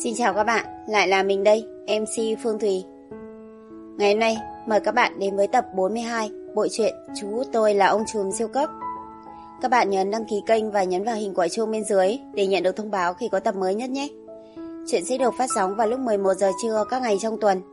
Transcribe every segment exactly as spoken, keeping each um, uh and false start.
Xin chào các bạn, lại là mình đây, em xê Phương Thùy. Ngày hôm nay, mời các bạn đến với tập bốn mươi hai bộ truyện Chú Tôi Là Ông Trùm Siêu Cấp. Các bạn nhấn đăng ký kênh và nhấn vào hình quả chuông bên dưới để nhận được thông báo khi có tập mới nhất nhé. Chuyện sẽ được phát sóng vào lúc mười một giờ trưa các ngày trong tuần.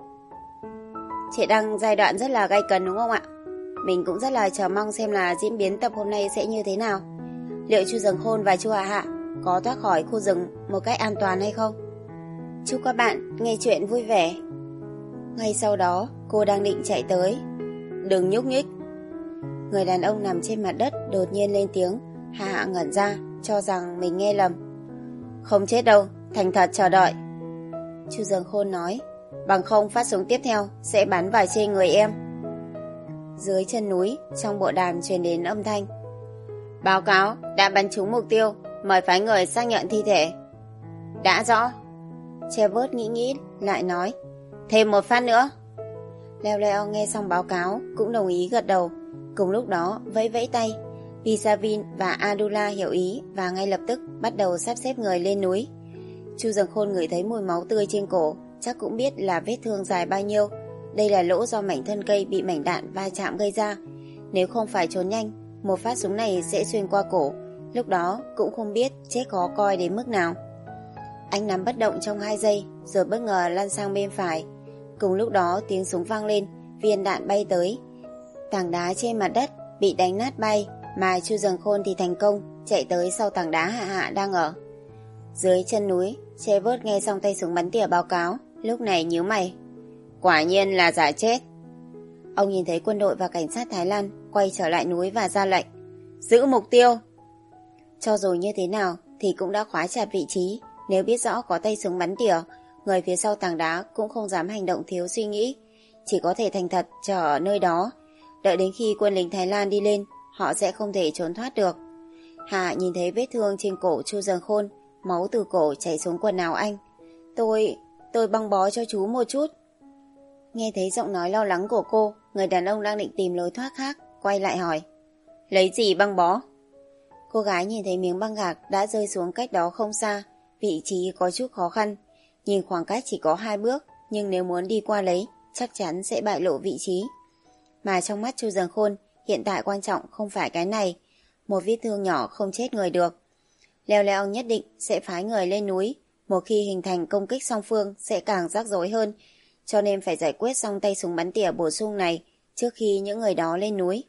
Chị đang giai đoạn rất là gay cấn đúng không ạ? Mình cũng rất là chờ mong xem là diễn biến tập hôm nay sẽ như thế nào. Liệu chú Rừng Khôn và chú Hạ Hạ có thoát khỏi khu rừng một cách an toàn hay không? Chúc các bạn nghe chuyện vui vẻ. Ngay sau đó, cô đang định chạy tới. Đừng nhúc nhích. Người đàn ông nằm trên mặt đất đột nhiên lên tiếng. Hạ Hạ ngẩn ra, cho rằng mình nghe lầm. Không chết đâu, thành thật chờ đợi. Chu Rừng Khôn nói, bằng không phát súng tiếp theo sẽ bắn vào trên người em. Dưới chân núi, trong bộ đàm truyền đến âm thanh. Báo cáo, đã bắn trúng mục tiêu, mời phái người xác nhận thi thể. Đã rõ. Trevor nghĩ nghĩ lại nói, thêm một phát nữa. Leo Leo nghe xong báo cáo cũng đồng ý gật đầu. Cùng lúc đó vẫy vẫy tay. Pisavin và Adula hiểu ý và ngay lập tức bắt đầu sắp xếp người lên núi. Chu Rừng Khôn ngửi thấy mùi máu tươi trên cổ, chắc cũng biết là vết thương dài bao nhiêu. Đây là lỗ do mảnh thân cây bị mảnh đạn va chạm gây ra. Nếu không phải trốn nhanh, một phát súng này sẽ xuyên qua cổ. Lúc đó cũng không biết chết khó coi đến mức nào. Anh nằm bất động trong hai giây, rồi bất ngờ lăn sang bên phải. Cùng lúc đó tiếng súng vang lên, viên đạn bay tới. Tảng đá trên mặt đất bị đánh nát bay, mà Chu Rừng Khôn thì thành công chạy tới sau tảng đá Hạ Hạ đang ở. Dưới chân núi, Trevor nghe xong tay súng bắn tỉa báo cáo, lúc này nhíu mày. Quả nhiên là giả chết. Ông nhìn thấy quân đội và cảnh sát Thái Lan quay trở lại núi và ra lệnh, giữ mục tiêu. Cho dù như thế nào thì cũng đã khóa chặt vị trí. Nếu biết rõ có tay súng bắn tỉa, người phía sau tảng đá cũng không dám hành động thiếu suy nghĩ, chỉ có thể thành thật chờ ở nơi đó. Đợi đến khi quân lính Thái Lan đi lên, họ sẽ không thể trốn thoát được. Hạ nhìn thấy vết thương trên cổ Chu Rừng Khôn, máu từ cổ chảy xuống quần áo anh. Tôi, tôi băng bó cho chú một chút. Nghe thấy giọng nói lo lắng của cô, người đàn ông đang định tìm lối thoát khác, quay lại hỏi. Lấy gì băng bó? Cô gái nhìn thấy miếng băng gạc đã rơi xuống cách đó không xa. Vị trí có chút khó khăn. Nhìn khoảng cách chỉ có hai bước, nhưng nếu muốn đi qua lấy, chắc chắn sẽ bại lộ vị trí. Mà trong mắt Chu Rừng Khôn, hiện tại quan trọng không phải cái này. Một vết thương nhỏ không chết người được. Leo Leo nhất định sẽ phái người lên núi. Một khi hình thành công kích song phương sẽ càng rắc rối hơn. Cho nên phải giải quyết xong tay súng bắn tỉa bổ sung này trước khi những người đó lên núi.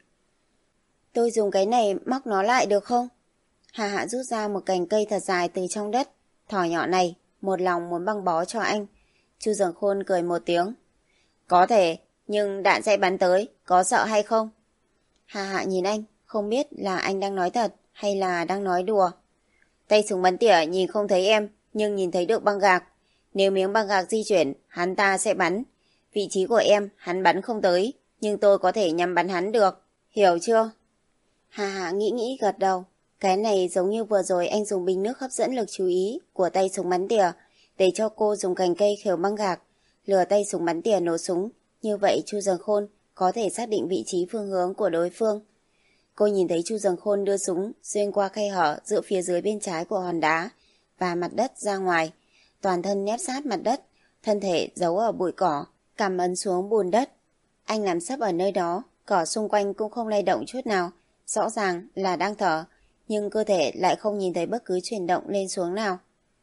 Tôi dùng cái này móc nó lại được không? Hạ Hạ rút ra một cành cây thật dài từ trong đất. Thỏ nhỏ này, một lòng muốn băng bó cho anh. Chu Rừng Khôn cười một tiếng. Có thể, nhưng đạn sẽ bắn tới, có sợ hay không? Hạ Hạ nhìn anh, không biết là anh đang nói thật hay là đang nói đùa. Tay súng bắn tỉa nhìn không thấy em, nhưng nhìn thấy được băng gạc. Nếu miếng băng gạc di chuyển, hắn ta sẽ bắn. Vị trí của em, hắn bắn không tới, nhưng tôi có thể nhắm bắn hắn được. Hiểu chưa? Hạ Hạ nghĩ nghĩ gật đầu. Cái này giống như vừa rồi anh dùng bình nước hấp dẫn lực chú ý của tay súng bắn tỉa để cho cô dùng cành cây khều băng gạc, lừa tay súng bắn tỉa nổ súng. Như vậy Chu Rừng Khôn có thể xác định vị trí phương hướng của đối phương. Cô nhìn thấy Chu Rừng Khôn đưa súng xuyên qua khe hở giữa phía dưới bên trái của hòn đá và mặt đất ra ngoài, toàn thân nép sát mặt đất, thân thể giấu ở bụi cỏ, cằm ấn xuống bùn đất. Anh nằm sấp ở nơi đó, cỏ xung quanh cũng không lay động chút nào, rõ ràng là đang thở. Nhưng cơ thể lại không nhìn thấy bất cứ chuyển động lên xuống nào.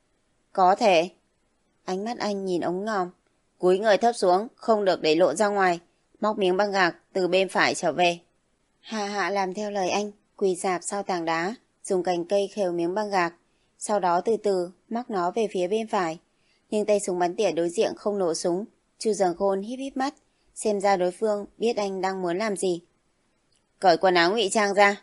Có thể. Ánh mắt anh nhìn ống nhòm. Cúi người thấp xuống, không được để lộ ra ngoài. Móc miếng băng gạc từ bên phải trở về. Hạ Hạ làm theo lời anh, quỳ rạp sau tảng đá, dùng cành cây khều miếng băng gạc. Sau đó từ từ móc nó về phía bên phải. Nhưng tay súng bắn tỉa đối diện không nổ súng. Chu Rừng Khôn híp híp mắt, xem ra đối phương biết anh đang muốn làm gì. Cởi quần áo ngụy trang ra.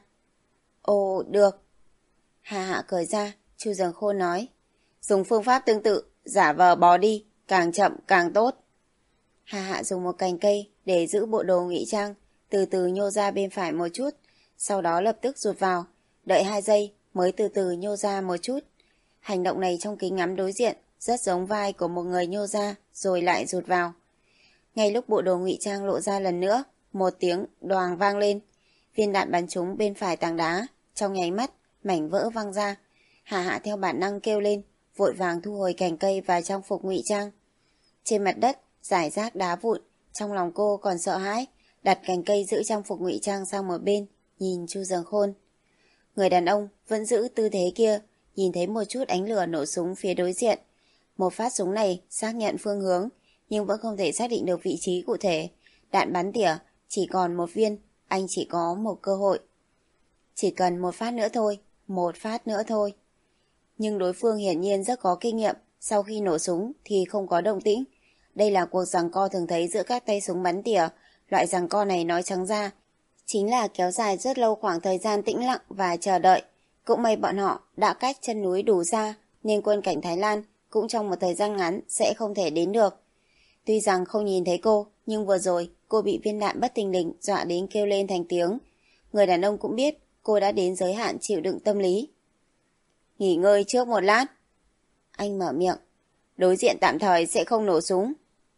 Ồ, được. Hạ Hạ cởi ra, Chu Rừng Khôn nói. Dùng phương pháp tương tự, giả vờ bò đi, càng chậm càng tốt. Hạ Hạ dùng một cành cây để giữ bộ đồ ngụy trang, từ từ nhô ra bên phải một chút, sau đó lập tức rụt vào, đợi hai giây mới từ từ nhô ra một chút. Hành động này trong kính ngắm đối diện rất giống vai của một người nhô ra rồi lại rụt vào. Ngay lúc bộ đồ ngụy trang lộ ra lần nữa, một tiếng đoàng vang lên. Viên đạn bắn trúng bên phải tảng đá, trong nháy mắt mảnh vỡ văng ra. Hạ Hạ theo bản năng kêu lên, vội vàng thu hồi cành cây và trang phục ngụy trang. Trên mặt đất, rải rác đá vụn, trong lòng cô còn sợ hãi, đặt cành cây giữ trang phục ngụy trang sang một bên, nhìn Chu Dường Khôn. Người đàn ông vẫn giữ tư thế kia, nhìn thấy một chút ánh lửa nổ súng phía đối diện. Một phát súng này xác nhận phương hướng, nhưng vẫn không thể xác định được vị trí cụ thể. Đạn bắn tỉa, chỉ còn một viên, anh chỉ có một cơ hội. Chỉ cần một phát nữa thôi, một phát nữa thôi. Nhưng đối phương hiển nhiên rất có kinh nghiệm, sau khi nổ súng thì không có động tĩnh. Đây là cuộc giằng co thường thấy giữa các tay súng bắn tỉa. Loại giằng co này nói trắng ra chính là kéo dài rất lâu khoảng thời gian tĩnh lặng và chờ đợi. Cũng may bọn họ đã cách chân núi đủ xa, nên quân cảnh Thái Lan cũng trong một thời gian ngắn sẽ không thể đến được. Tuy rằng không nhìn thấy cô, nhưng vừa rồi cô bị viên đạn bất thình lình dọa đến kêu lên thành tiếng. Người đàn ông cũng biết cô đã đến giới hạn chịu đựng tâm lý. Nghỉ ngơi trước một lát. Anh mở miệng. Đối diện tạm thời sẽ không nổ súng.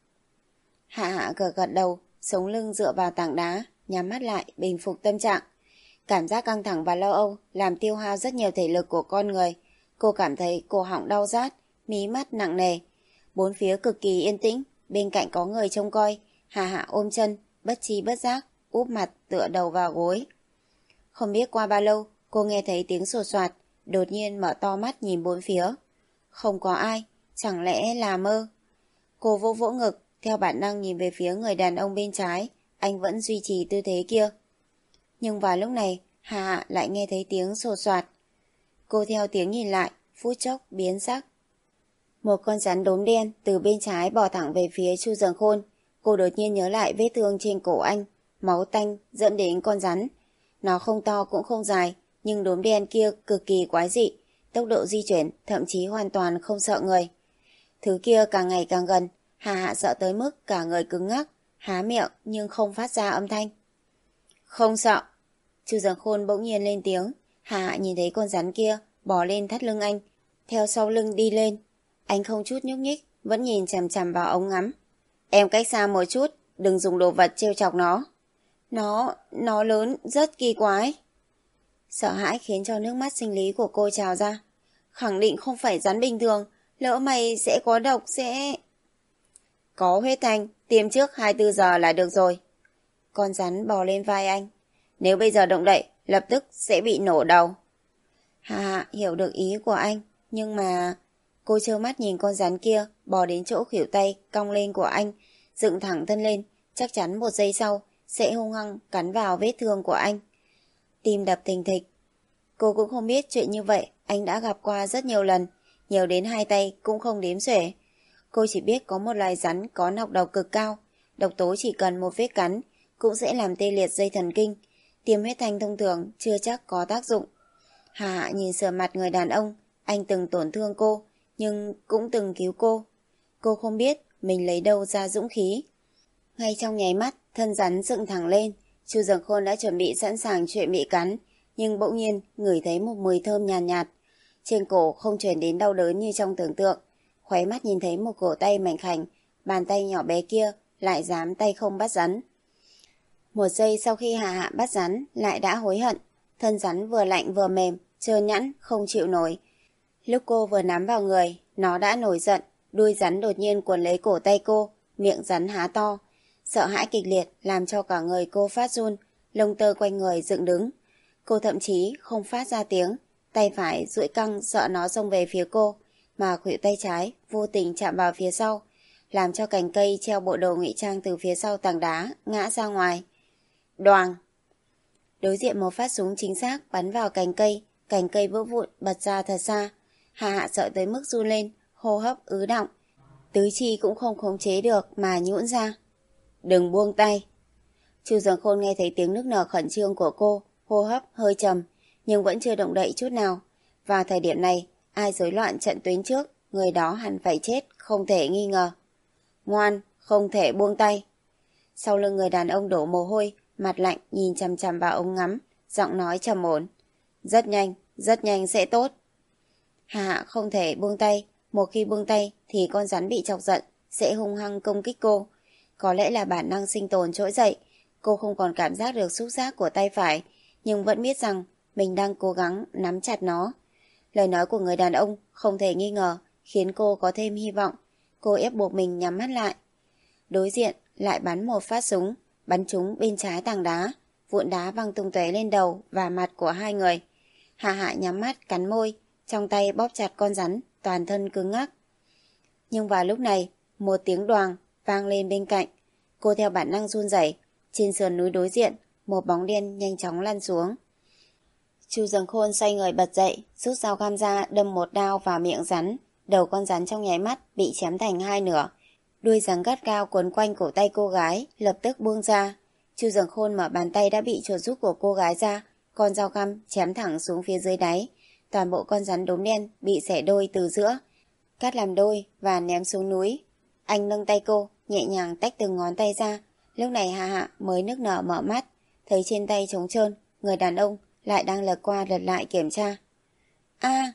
Hạ Hạ gật gật đầu, sống lưng dựa vào tảng đá, nhắm mắt lại, bình phục tâm trạng. Cảm giác căng thẳng và lo âu làm tiêu hao rất nhiều thể lực của con người. Cô cảm thấy cổ họng đau rát, mí mắt nặng nề. Bốn phía cực kỳ yên tĩnh, bên cạnh có người trông coi. Hạ Hạ ôm chân, bất tri bất giác, úp mặt tựa đầu vào gối. Không biết qua bao lâu, cô nghe thấy tiếng sột soạt, đột nhiên mở to mắt nhìn bốn phía. Không có ai, chẳng lẽ là mơ? Cô vỗ vỗ ngực, theo bản năng nhìn về phía người đàn ông bên trái, anh vẫn duy trì tư thế kia. Nhưng vào lúc này, Hạ Hạ lại nghe thấy tiếng sột soạt. Cô theo tiếng nhìn lại, phút chốc biến sắc. Một con rắn đốm đen từ bên trái bò thẳng về phía Chu Dường Khôn. Cô đột nhiên nhớ lại vết thương trên cổ anh, máu tanh dẫn đến con rắn. Nó không to cũng không dài, nhưng đốm đen kia cực kỳ quái dị, tốc độ di chuyển thậm chí hoàn toàn không sợ người. Thứ kia càng ngày càng gần, Hạ Hạ sợ tới mức cả người cứng ngắc, há miệng nhưng không phát ra âm thanh. Không sợ. Chu Dường Khôn bỗng nhiên lên tiếng. Hạ Hạ nhìn thấy con rắn kia bò lên thắt lưng anh, theo sau lưng đi lên. Anh không chút nhúc nhích, vẫn nhìn chằm chằm vào ống ngắm. Em cách xa một chút, đừng dùng đồ vật trêu chọc nó. Nó, nó lớn, rất kỳ quái. Sợ hãi khiến cho nước mắt sinh lý của cô trào ra. Khẳng định không phải rắn bình thường, lỡ mày sẽ có độc sẽ... Có huyết thanh, tiêm trước hai mươi bốn giờ là được rồi. Con rắn bò lên vai anh. Nếu bây giờ động đậy, lập tức sẽ bị nổ đầu. Hạ Hạ hiểu được ý của anh, nhưng mà... Cô trơ mắt nhìn con rắn kia bò đến chỗ khuỷu tay cong lên của anh, dựng thẳng thân lên, chắc chắn một giây sau sẽ hung hăng cắn vào vết thương của anh. Tim đập thình thịch. Cô cũng không biết chuyện như vậy anh đã gặp qua rất nhiều lần, nhiều đến hai tay cũng không đếm xuể. Cô chỉ biết có một loài rắn có nọc độc cực cao, độc tố chỉ cần một vết cắn cũng sẽ làm tê liệt dây thần kinh. Tiêm huyết thanh thông thường chưa chắc có tác dụng. Hạ Hạ nhìn sờ mặt người đàn ông, anh từng tổn thương cô, nhưng cũng từng cứu cô. Cô không biết mình lấy đâu ra dũng khí. Ngay trong nháy mắt, thân rắn dựng thẳng lên. Chu Dường Khôn đã chuẩn bị sẵn sàng chuyện bị cắn, nhưng bỗng nhiên ngửi thấy một mùi thơm nhàn nhạt, nhạt. Trên cổ không truyền đến đau đớn như trong tưởng tượng. Khóe mắt nhìn thấy một cổ tay mảnh khảnh, bàn tay nhỏ bé kia lại dám tay không bắt rắn. Một giây sau khi Hạ Hạ bắt rắn, lại đã hối hận. Thân rắn vừa lạnh vừa mềm, trơn nhẵn, không chịu nổi. Lúc cô vừa nắm vào người, nó đã nổi giận, đuôi rắn đột nhiên cuốn lấy cổ tay cô, miệng rắn há to. Sợ hãi kịch liệt làm cho cả người cô phát run, lông tơ quanh người dựng đứng. Cô thậm chí không phát ra tiếng, tay phải duỗi căng sợ nó xông về phía cô, mà khuỷu tay trái vô tình chạm vào phía sau, làm cho cành cây treo bộ đồ ngụy trang từ phía sau tảng đá ngã ra ngoài. Đoàng! Đối diện một phát súng chính xác bắn vào cành cây, cành cây vỡ vụn bật ra thật xa. Hạ Hạ sợ tới mức run lên, hô hấp ứ đọng, tứ chi cũng không khống chế được mà nhũn ra. Đừng buông tay. Chu Dường Khôn nghe thấy tiếng nức nở khẩn trương của cô, hô hấp hơi trầm, nhưng vẫn chưa động đậy chút nào. Vào thời điểm này, ai rối loạn trận tuyến trước, người đó hẳn phải chết, không thể nghi ngờ. Ngoan, không thể buông tay. Sau lưng người đàn ông đổ mồ hôi, mặt lạnh nhìn chằm chằm vào ống ngắm, giọng nói trầm ổn. Rất nhanh, rất nhanh sẽ tốt. Hạ Hạ không thể buông tay, một khi buông tay thì con rắn bị chọc giận, sẽ hung hăng công kích cô. Có lẽ là bản năng sinh tồn trỗi dậy, cô không còn cảm giác được xúc giác của tay phải, nhưng vẫn biết rằng mình đang cố gắng nắm chặt nó. Lời nói của người đàn ông không thể nghi ngờ khiến cô có thêm hy vọng. Cô ép buộc mình nhắm mắt lại. Đối diện lại bắn một phát súng, bắn trúng bên trái tảng đá, vụn đá văng tung tóe lên đầu và mặt của hai người. Hạ Hạ nhắm mắt cắn môi, trong tay bóp chặt con rắn, toàn thân cứng ngắc. Nhưng vào lúc này, một tiếng đoàng vang lên bên cạnh. Cô theo bản năng run rẩy. Trên sườn núi đối diện, một bóng đen nhanh chóng lăn xuống. Chu Dâng Khôn xoay người bật dậy, rút dao găm ra đâm một đao vào miệng rắn. Đầu con rắn trong nháy mắt bị chém thành hai nửa. Đuôi rắn gắt gao quấn quanh cổ tay cô gái, lập tức buông ra. Chu Dâng Khôn mở bàn tay đã bị chuột rút của cô gái ra, con dao găm chém thẳng xuống phía dưới đáy. Toàn bộ con rắn đốm đen bị xẻ đôi từ giữa, cắt làm đôi và ném xuống núi. Anh nâng tay cô, nhẹ nhàng tách từng ngón tay ra. Lúc này Hạ Hạ mới nức nở mở mắt, thấy trên tay trống trơn, người đàn ông lại đang lật qua lật lại kiểm tra. A!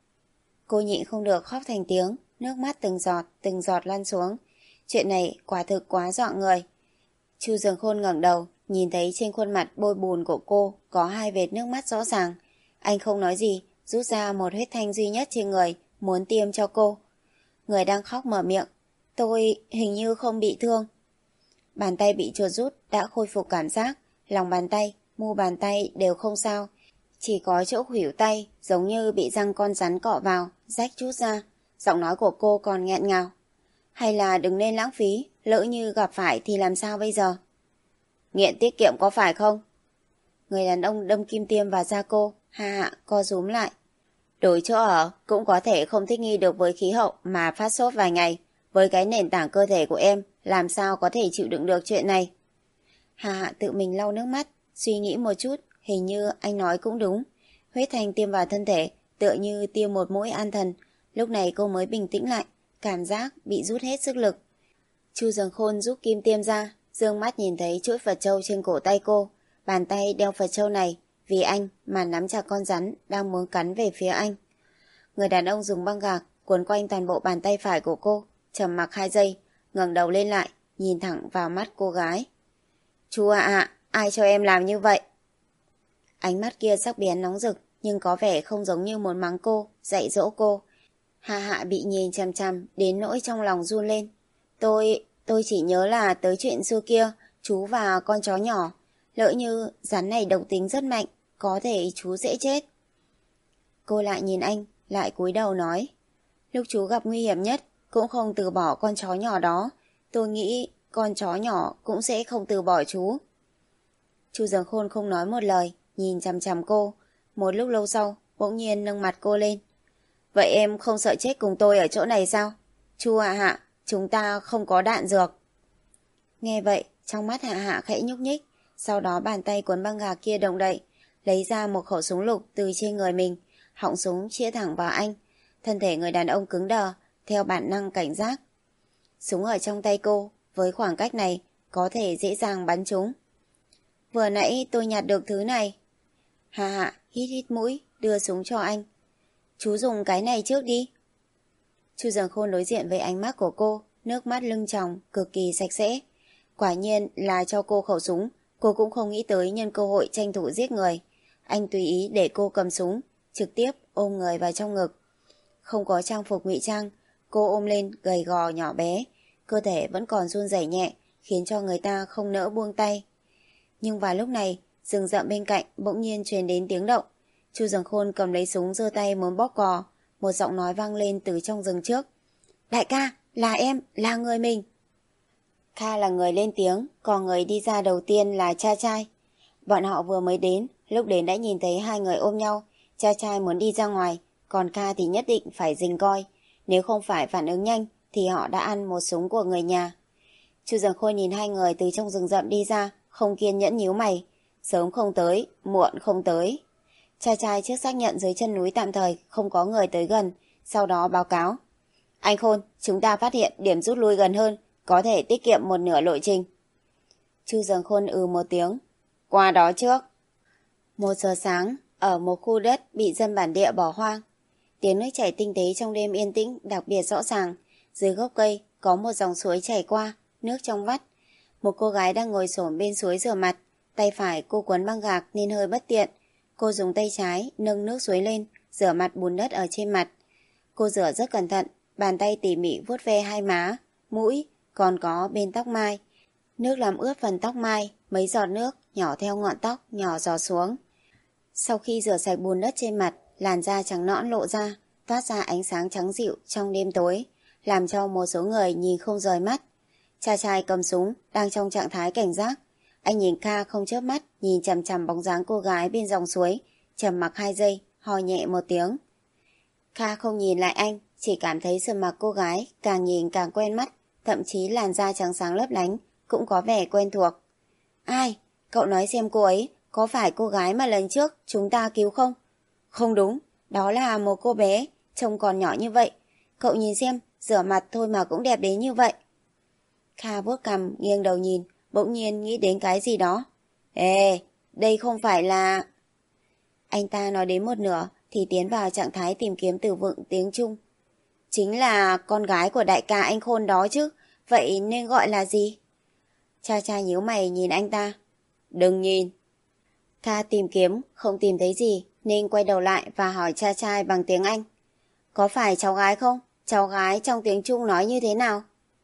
Cô nhịn không được khóc thành tiếng, nước mắt từng giọt, từng giọt lăn xuống. Chuyện này quả thực quá dọa người. Chu Dâng Khôn ngẩng đầu, nhìn thấy trên khuôn mặt bôi bùn của cô có hai vệt nước mắt rõ ràng. Anh không nói gì, rút ra một huyết thanh duy nhất trên người, muốn tiêm cho cô. Người đang khóc mở miệng. Tôi hình như không bị thương. Bàn tay bị chuột rút đã khôi phục cảm giác, lòng bàn tay, mu bàn tay đều không sao. Chỉ có chỗ khuỷu tay giống như bị răng con rắn cọ vào, rách chút ra. Giọng nói của cô còn nghẹn ngào. Hay là đừng nên lãng phí, lỡ như gặp phải thì làm sao bây giờ? Nghiện tiết kiệm có phải không? Người đàn ông đâm kim tiêm vào da cô. Hạ Hạ co rúm lại. Đổi chỗ ở cũng có thể không thích nghi được với khí hậu mà phát sốt vài ngày. Với cái nền tảng cơ thể của em, làm sao có thể chịu đựng được chuyện này? Hạ Hạ tự mình lau nước mắt, suy nghĩ một chút, hình như anh nói cũng đúng. Huyết thanh tiêm vào thân thể, tựa như tiêm một mũi an thần. Lúc này cô mới bình tĩnh lại, cảm giác bị rút hết sức lực. Chu Dâng Khôn rút kim tiêm ra, dương mắt nhìn thấy chuỗi Phật châu trên cổ tay cô. Bàn tay đeo Phật châu này, vì anh mà nắm chặt con rắn đang muốn cắn về phía anh. Người đàn ông dùng băng gạc cuốn quanh toàn bộ bàn tay phải của cô, trầm mặc hai giây, ngẩng đầu lên lại, nhìn thẳng vào mắt cô gái. Chú ạ ạ, ai cho em làm như vậy? Ánh mắt kia sắc bén nóng rực, nhưng có vẻ không giống như muốn mắng cô, dạy dỗ cô. Hạ Hạ bị nhìn chằm chằm đến nỗi trong lòng run lên. Tôi, tôi chỉ nhớ là tới chuyện xưa kia, chú và con chó nhỏ. Lỡ như rắn này độc tính rất mạnh, có thể chú sẽ chết. Cô lại nhìn anh, lại cúi đầu nói. Lúc chú gặp nguy hiểm nhất, cũng không từ bỏ con chó nhỏ đó. Tôi nghĩ con chó nhỏ cũng sẽ không từ bỏ chú. Chu Dâng Khôn không nói một lời, nhìn chằm chằm cô. Một lúc lâu sau, bỗng nhiên nâng mặt cô lên. Vậy em không sợ chết cùng tôi ở chỗ này sao? Chu Hạ Hạ, chúng ta không có đạn dược. Nghe vậy, trong mắt Hạ Hạ khẽ nhúc nhích. Sau đó bàn tay cuốn băng gạc kia động đậy, lấy ra một khẩu súng lục từ trên người mình, họng súng chĩa thẳng vào anh. Thân thể người đàn ông cứng đờ, theo bản năng cảnh giác. Súng ở trong tay cô, với khoảng cách này, có thể dễ dàng bắn trúng. Vừa nãy tôi nhặt được thứ này. Hạ Hạ hít hít mũi, đưa súng cho anh. Chú dùng cái này trước đi. Chu Dâng Khôn đối diện với ánh mắt của cô, nước mắt lưng tròng, cực kỳ sạch sẽ. Quả nhiên là cho cô khẩu súng, cô cũng không nghĩ tới nhân cơ hội tranh thủ giết người. Anh tùy ý để cô cầm súng, trực tiếp ôm người vào trong ngực. Không có trang phục ngụy trang, cô ôm lên gầy gò nhỏ bé, cơ thể vẫn còn run rẩy nhẹ, khiến cho người ta không nỡ buông tay. Nhưng vào lúc này, rừng rậm bên cạnh bỗng nhiên truyền đến tiếng động. Chu Dâng Khôn cầm lấy súng giơ tay muốn bóp cò, một giọng nói vang lên từ trong rừng trước. Đại ca, là em, là người mình. Kha là người lên tiếng, còn người đi ra đầu tiên là cha trai. Bọn họ vừa mới đến, lúc đến đã nhìn thấy hai người ôm nhau. Cha trai muốn đi ra ngoài, còn Kha thì nhất định phải rình coi. Nếu không phải phản ứng nhanh, thì họ đã ăn một súng của người nhà. Chu Dâng Khôn nhìn hai người từ trong rừng rậm đi ra, không kiên nhẫn nhíu mày. Sớm không tới, muộn không tới. Cha trai trước xác nhận dưới chân núi tạm thời không có người tới gần, sau đó báo cáo. Anh Khôn, chúng ta phát hiện điểm rút lui gần hơn, có thể tiết kiệm một nửa lộ trình. Chu Dâng Khôn ừ một tiếng. Qua đó trước. Một giờ sáng, ở một khu đất bị dân bản địa bỏ hoang. Tiếng nước chảy tinh tế trong đêm yên tĩnh đặc biệt rõ ràng. Dưới gốc cây có một dòng suối chảy qua, nước trong vắt. Một cô gái đang ngồi xổm bên suối rửa mặt. Tay phải cô quấn băng gạc nên hơi bất tiện. Cô dùng tay trái nâng nước suối lên, rửa mặt bùn đất ở trên mặt. Cô rửa rất cẩn thận, bàn tay tỉ mỉ vuốt ve hai má, mũi, còn có bên tóc mai. Nước làm ướt phần tóc mai, mấy giọt nước nhỏ theo ngọn tóc nhỏ giọt xuống. Sau khi rửa sạch bùn đất trên mặt, làn da trắng nõn lộ ra, toát ra ánh sáng trắng dịu trong đêm tối, làm cho một số người nhìn không rời mắt. Cha trai cầm súng, đang trong trạng thái cảnh giác. Anh nhìn Kha không chớp mắt, nhìn chằm chằm bóng dáng cô gái bên dòng suối, trầm mặc hai giây, ho nhẹ một tiếng. Kha không nhìn lại anh, chỉ cảm thấy sườn mặt cô gái càng nhìn càng quen mắt, thậm chí làn da trắng sáng lấp lánh cũng có vẻ quen thuộc. Ai? Cậu nói xem cô ấy có phải cô gái mà lần trước chúng ta cứu không? Không đúng, đó là một cô bé, trông còn nhỏ như vậy. Cậu nhìn xem, rửa mặt thôi mà cũng đẹp đến như vậy. Kha vuốt cằm, nghiêng đầu nhìn, bỗng nhiên nghĩ đến cái gì đó. Ê, đây không phải là... Anh ta nói đến một nửa thì tiến vào trạng thái tìm kiếm từ vựng tiếng Trung. Chính là con gái của đại ca anh Khôn đó chứ, vậy nên gọi là gì? Cha cha nhíu mày nhìn anh ta. Đừng nhìn. Kha tìm kiếm, không tìm thấy gì, nên quay đầu lại và hỏi cha trai bằng tiếng Anh. Có phải cháu gái không? Cháu gái trong tiếng Trung nói như thế nào?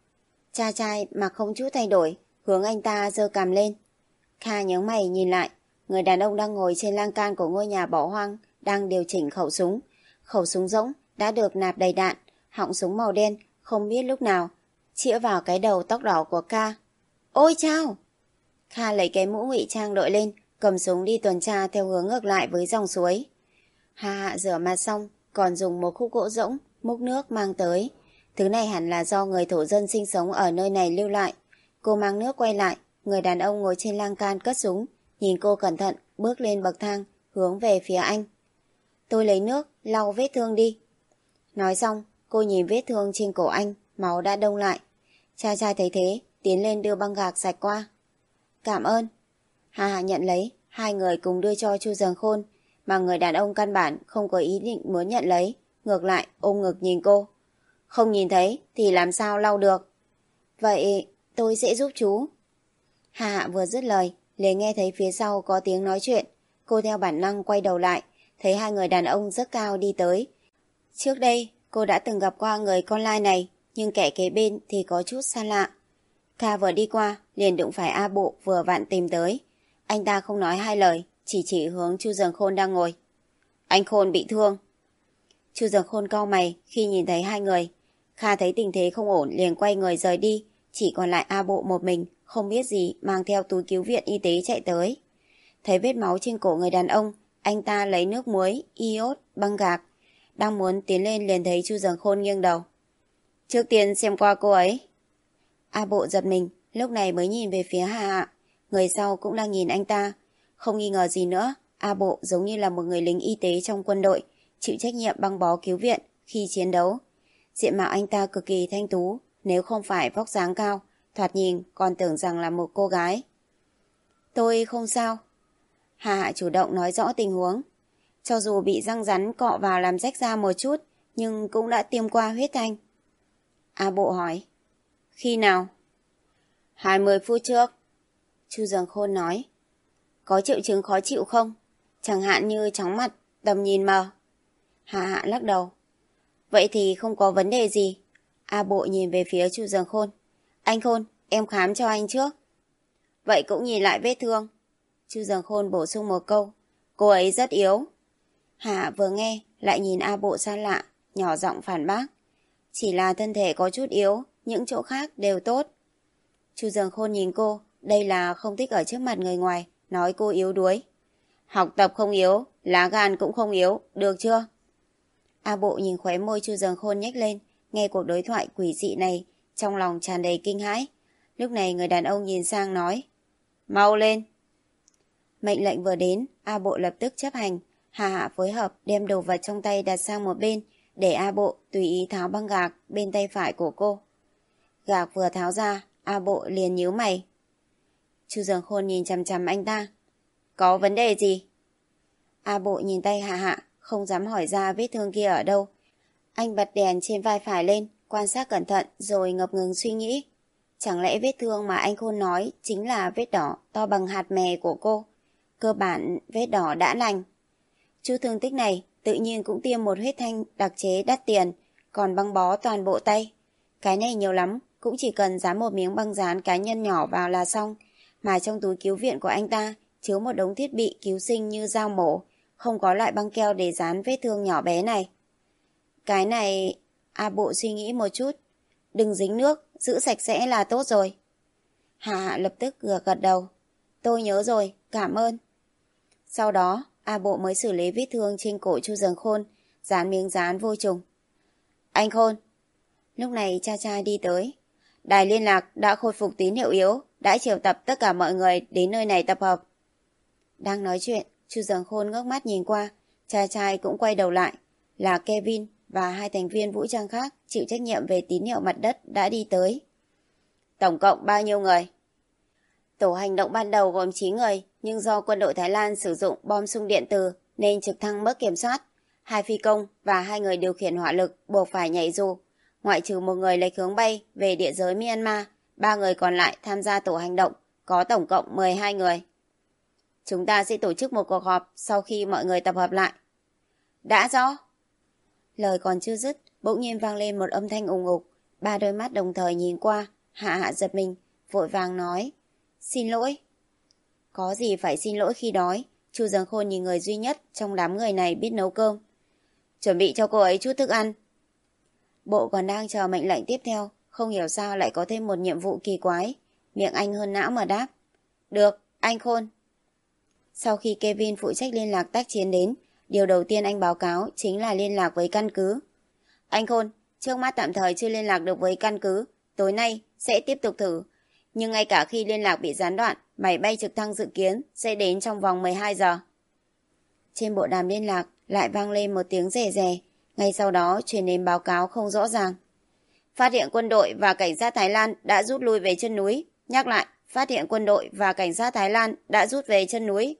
Cha trai mà không chút thay đổi, hướng anh ta giơ cằm lên. Kha nhướng mày nhìn lại, người đàn ông đang ngồi trên lan can của ngôi nhà bỏ hoang, đang điều chỉnh khẩu súng. Khẩu súng rỗng đã được nạp đầy đạn, họng súng màu đen, không biết lúc nào, chĩa vào cái đầu tóc đỏ của Kha. Ôi chao! Kha lấy cái mũ ngụy trang đội lên, cầm súng đi tuần tra theo hướng ngược lại với dòng suối. Hà Hạ rửa mặt xong, còn dùng một khúc gỗ rỗng, múc nước mang tới. Thứ này hẳn là do người thổ dân sinh sống ở nơi này lưu lại. Cô mang nước quay lại, người đàn ông ngồi trên lan can cất súng, nhìn cô cẩn thận, bước lên bậc thang, hướng về phía anh. Tôi lấy nước, lau vết thương đi. Nói xong, cô nhìn vết thương trên cổ anh, máu đã đông lại. Cha trai thấy thế, tiến lên đưa băng gạc sạch qua. Cảm ơn. Hà Hà nhận lấy, hai người cùng đưa cho Chu Dần Khôn, mà người đàn ông căn bản không có ý định muốn nhận lấy, ngược lại ôm ngực nhìn cô. Không nhìn thấy thì làm sao lau được. Vậy tôi sẽ giúp chú. Hà Hạ vừa dứt lời, liền nghe thấy phía sau có tiếng nói chuyện. Cô theo bản năng quay đầu lại, thấy hai người đàn ông rất cao đi tới. Trước đây, cô đã từng gặp qua người con lai này, nhưng kẻ kế bên thì có chút xa lạ. Kha vừa đi qua, liền đụng phải A Bộ vừa vặn tìm tới. Anh ta không nói hai lời, chỉ chỉ hướng Chu Dần Khôn đang ngồi. Anh Khôn bị thương. Chu Dần Khôn cau mày khi nhìn thấy hai người. Kha thấy tình thế không ổn liền quay người rời đi, chỉ còn lại A Bộ một mình, không biết gì, mang theo túi cứu viện y tế chạy tới. Thấy vết máu trên cổ người đàn ông, anh ta lấy nước muối, iốt, băng gạc. Đang muốn tiến lên liền thấy Chu Dần Khôn nghiêng đầu. Trước tiên xem qua cô ấy. A Bộ giật mình, lúc này mới nhìn về phía Hà Hạ. Người sau cũng đang nhìn anh ta. Không nghi ngờ gì nữa, A Bộ giống như là một người lính y tế trong quân đội, chịu trách nhiệm băng bó cứu viện khi chiến đấu. Diện mạo anh ta cực kỳ thanh tú, nếu không phải vóc dáng cao, thoạt nhìn còn tưởng rằng là một cô gái. Tôi không sao. Hà Hạ chủ động nói rõ tình huống. Cho dù bị răng rắn cọ vào làm rách da một chút, nhưng cũng đã tiêm qua huyết thanh. A Bộ hỏi. Khi nào? hai mươi phút trước. Chu Dần Khôn nói. Có triệu chứng khó chịu không? Chẳng hạn như chóng mặt, tầm nhìn mờ. Hạ Hạ lắc đầu. Vậy thì không có vấn đề gì. A Bộ nhìn về phía Chu Dần Khôn. Anh Khôn, em khám cho anh trước. Vậy cũng nhìn lại vết thương. Chu Dần Khôn bổ sung một câu. Cô ấy rất yếu. Hạ Hạ vừa nghe, lại nhìn A Bộ xa lạ, nhỏ giọng phản bác. Chỉ là thân thể có chút yếu, những chỗ khác đều tốt. Chu Dần Khôn nhìn cô, đây là không thích ở trước mặt người ngoài, nói cô yếu đuối. Học tập không yếu, lá gan cũng không yếu, được chưa? A Bộ nhìn khóe môi Chu Dần Khôn nhếch lên, nghe cuộc đối thoại quỷ dị này, trong lòng tràn đầy kinh hãi. Lúc này người đàn ông nhìn sang nói, mau lên. Mệnh lệnh vừa đến, A Bộ lập tức chấp hành. Hà Hạ phối hợp đem đồ vật trong tay đặt sang một bên, để A Bộ tùy ý tháo băng gạc bên tay phải của cô. Gạc vừa tháo ra, A Bộ liền nhíu mày. Chu Dần Khôn nhìn chằm chằm anh ta. Có vấn đề gì? A Bộ nhìn tay Hạ Hạ, không dám hỏi ra vết thương kia ở đâu. Anh bật đèn trên vai phải lên, quan sát cẩn thận rồi ngập ngừng suy nghĩ. Chẳng lẽ vết thương mà anh Khôn nói chính là vết đỏ to bằng hạt mè của cô? Cơ bản vết đỏ đã lành. Chút thương tích này tự nhiên cũng tiêm một huyết thanh đặc chế đắt tiền, còn băng bó toàn bộ tay. Cái này nhiều lắm, cũng chỉ cần dán một miếng băng dán cá nhân nhỏ vào là xong, mà trong túi cứu viện của anh ta chứa một đống thiết bị cứu sinh như dao mổ, không có loại băng keo để dán vết thương nhỏ bé này. Cái này... A Bộ suy nghĩ một chút. Đừng dính nước, giữ sạch sẽ là tốt rồi. Hạ Hạ lập tức gật gật đầu. Tôi nhớ rồi, cảm ơn. Sau đó, A Bộ mới xử lý vết thương trên cổ Chu Dần Khôn, dán miếng dán vô trùng. Anh Khôn. Lúc này cha cha đi tới. Đài liên lạc đã khôi phục tín hiệu yếu, đã triệu tập tất cả mọi người đến nơi này tập hợp. Đang nói chuyện, Chu Dần Khôn ngước mắt nhìn qua, cha trai cũng quay đầu lại, là Kevin và hai thành viên vũ trang khác chịu trách nhiệm về tín hiệu mặt đất đã đi tới. Tổng cộng bao nhiêu người? Tổ hành động ban đầu gồm chín người, nhưng do quân đội Thái Lan sử dụng bom xung điện từ nên trực thăng mất kiểm soát. Hai phi công và hai người điều khiển hỏa lực buộc phải nhảy dù. Ngoại trừ một người lệch hướng bay về địa giới Myanmar, ba người còn lại tham gia tổ hành động, có tổng cộng mười hai người. Chúng ta sẽ tổ chức một cuộc họp sau khi mọi người tập hợp lại. Đã rõ. Lời còn chưa dứt, bỗng nhiên vang lên một âm thanh ùng ục. Ba đôi mắt đồng thời nhìn qua, Hạ Hạ giật mình, vội vàng nói. Xin lỗi. Có gì phải xin lỗi khi đói. Chu Dần Khôn nhìn người duy nhất trong đám người này biết nấu cơm. Chuẩn bị cho cô ấy chút thức ăn. Bộ còn đang chờ mệnh lệnh tiếp theo, không hiểu sao lại có thêm một nhiệm vụ kỳ quái. Miệng anh hơn não mà đáp. Được, anh Khôn. Sau khi Kevin phụ trách liên lạc tác chiến đến, điều đầu tiên anh báo cáo chính là liên lạc với căn cứ. Anh Khôn, trước mắt tạm thời chưa liên lạc được với căn cứ, tối nay sẽ tiếp tục thử. Nhưng ngay cả khi liên lạc bị gián đoạn, máy bay trực thăng dự kiến sẽ đến trong vòng mười hai giờ. Trên bộ đàm liên lạc lại vang lên một tiếng rè rè, ngay sau đó truyền đến báo cáo không rõ ràng. Phát hiện quân đội và cảnh sát Thái Lan đã rút lui về chân núi. Nhắc lại, phát hiện quân đội và cảnh sát Thái Lan đã rút về chân núi.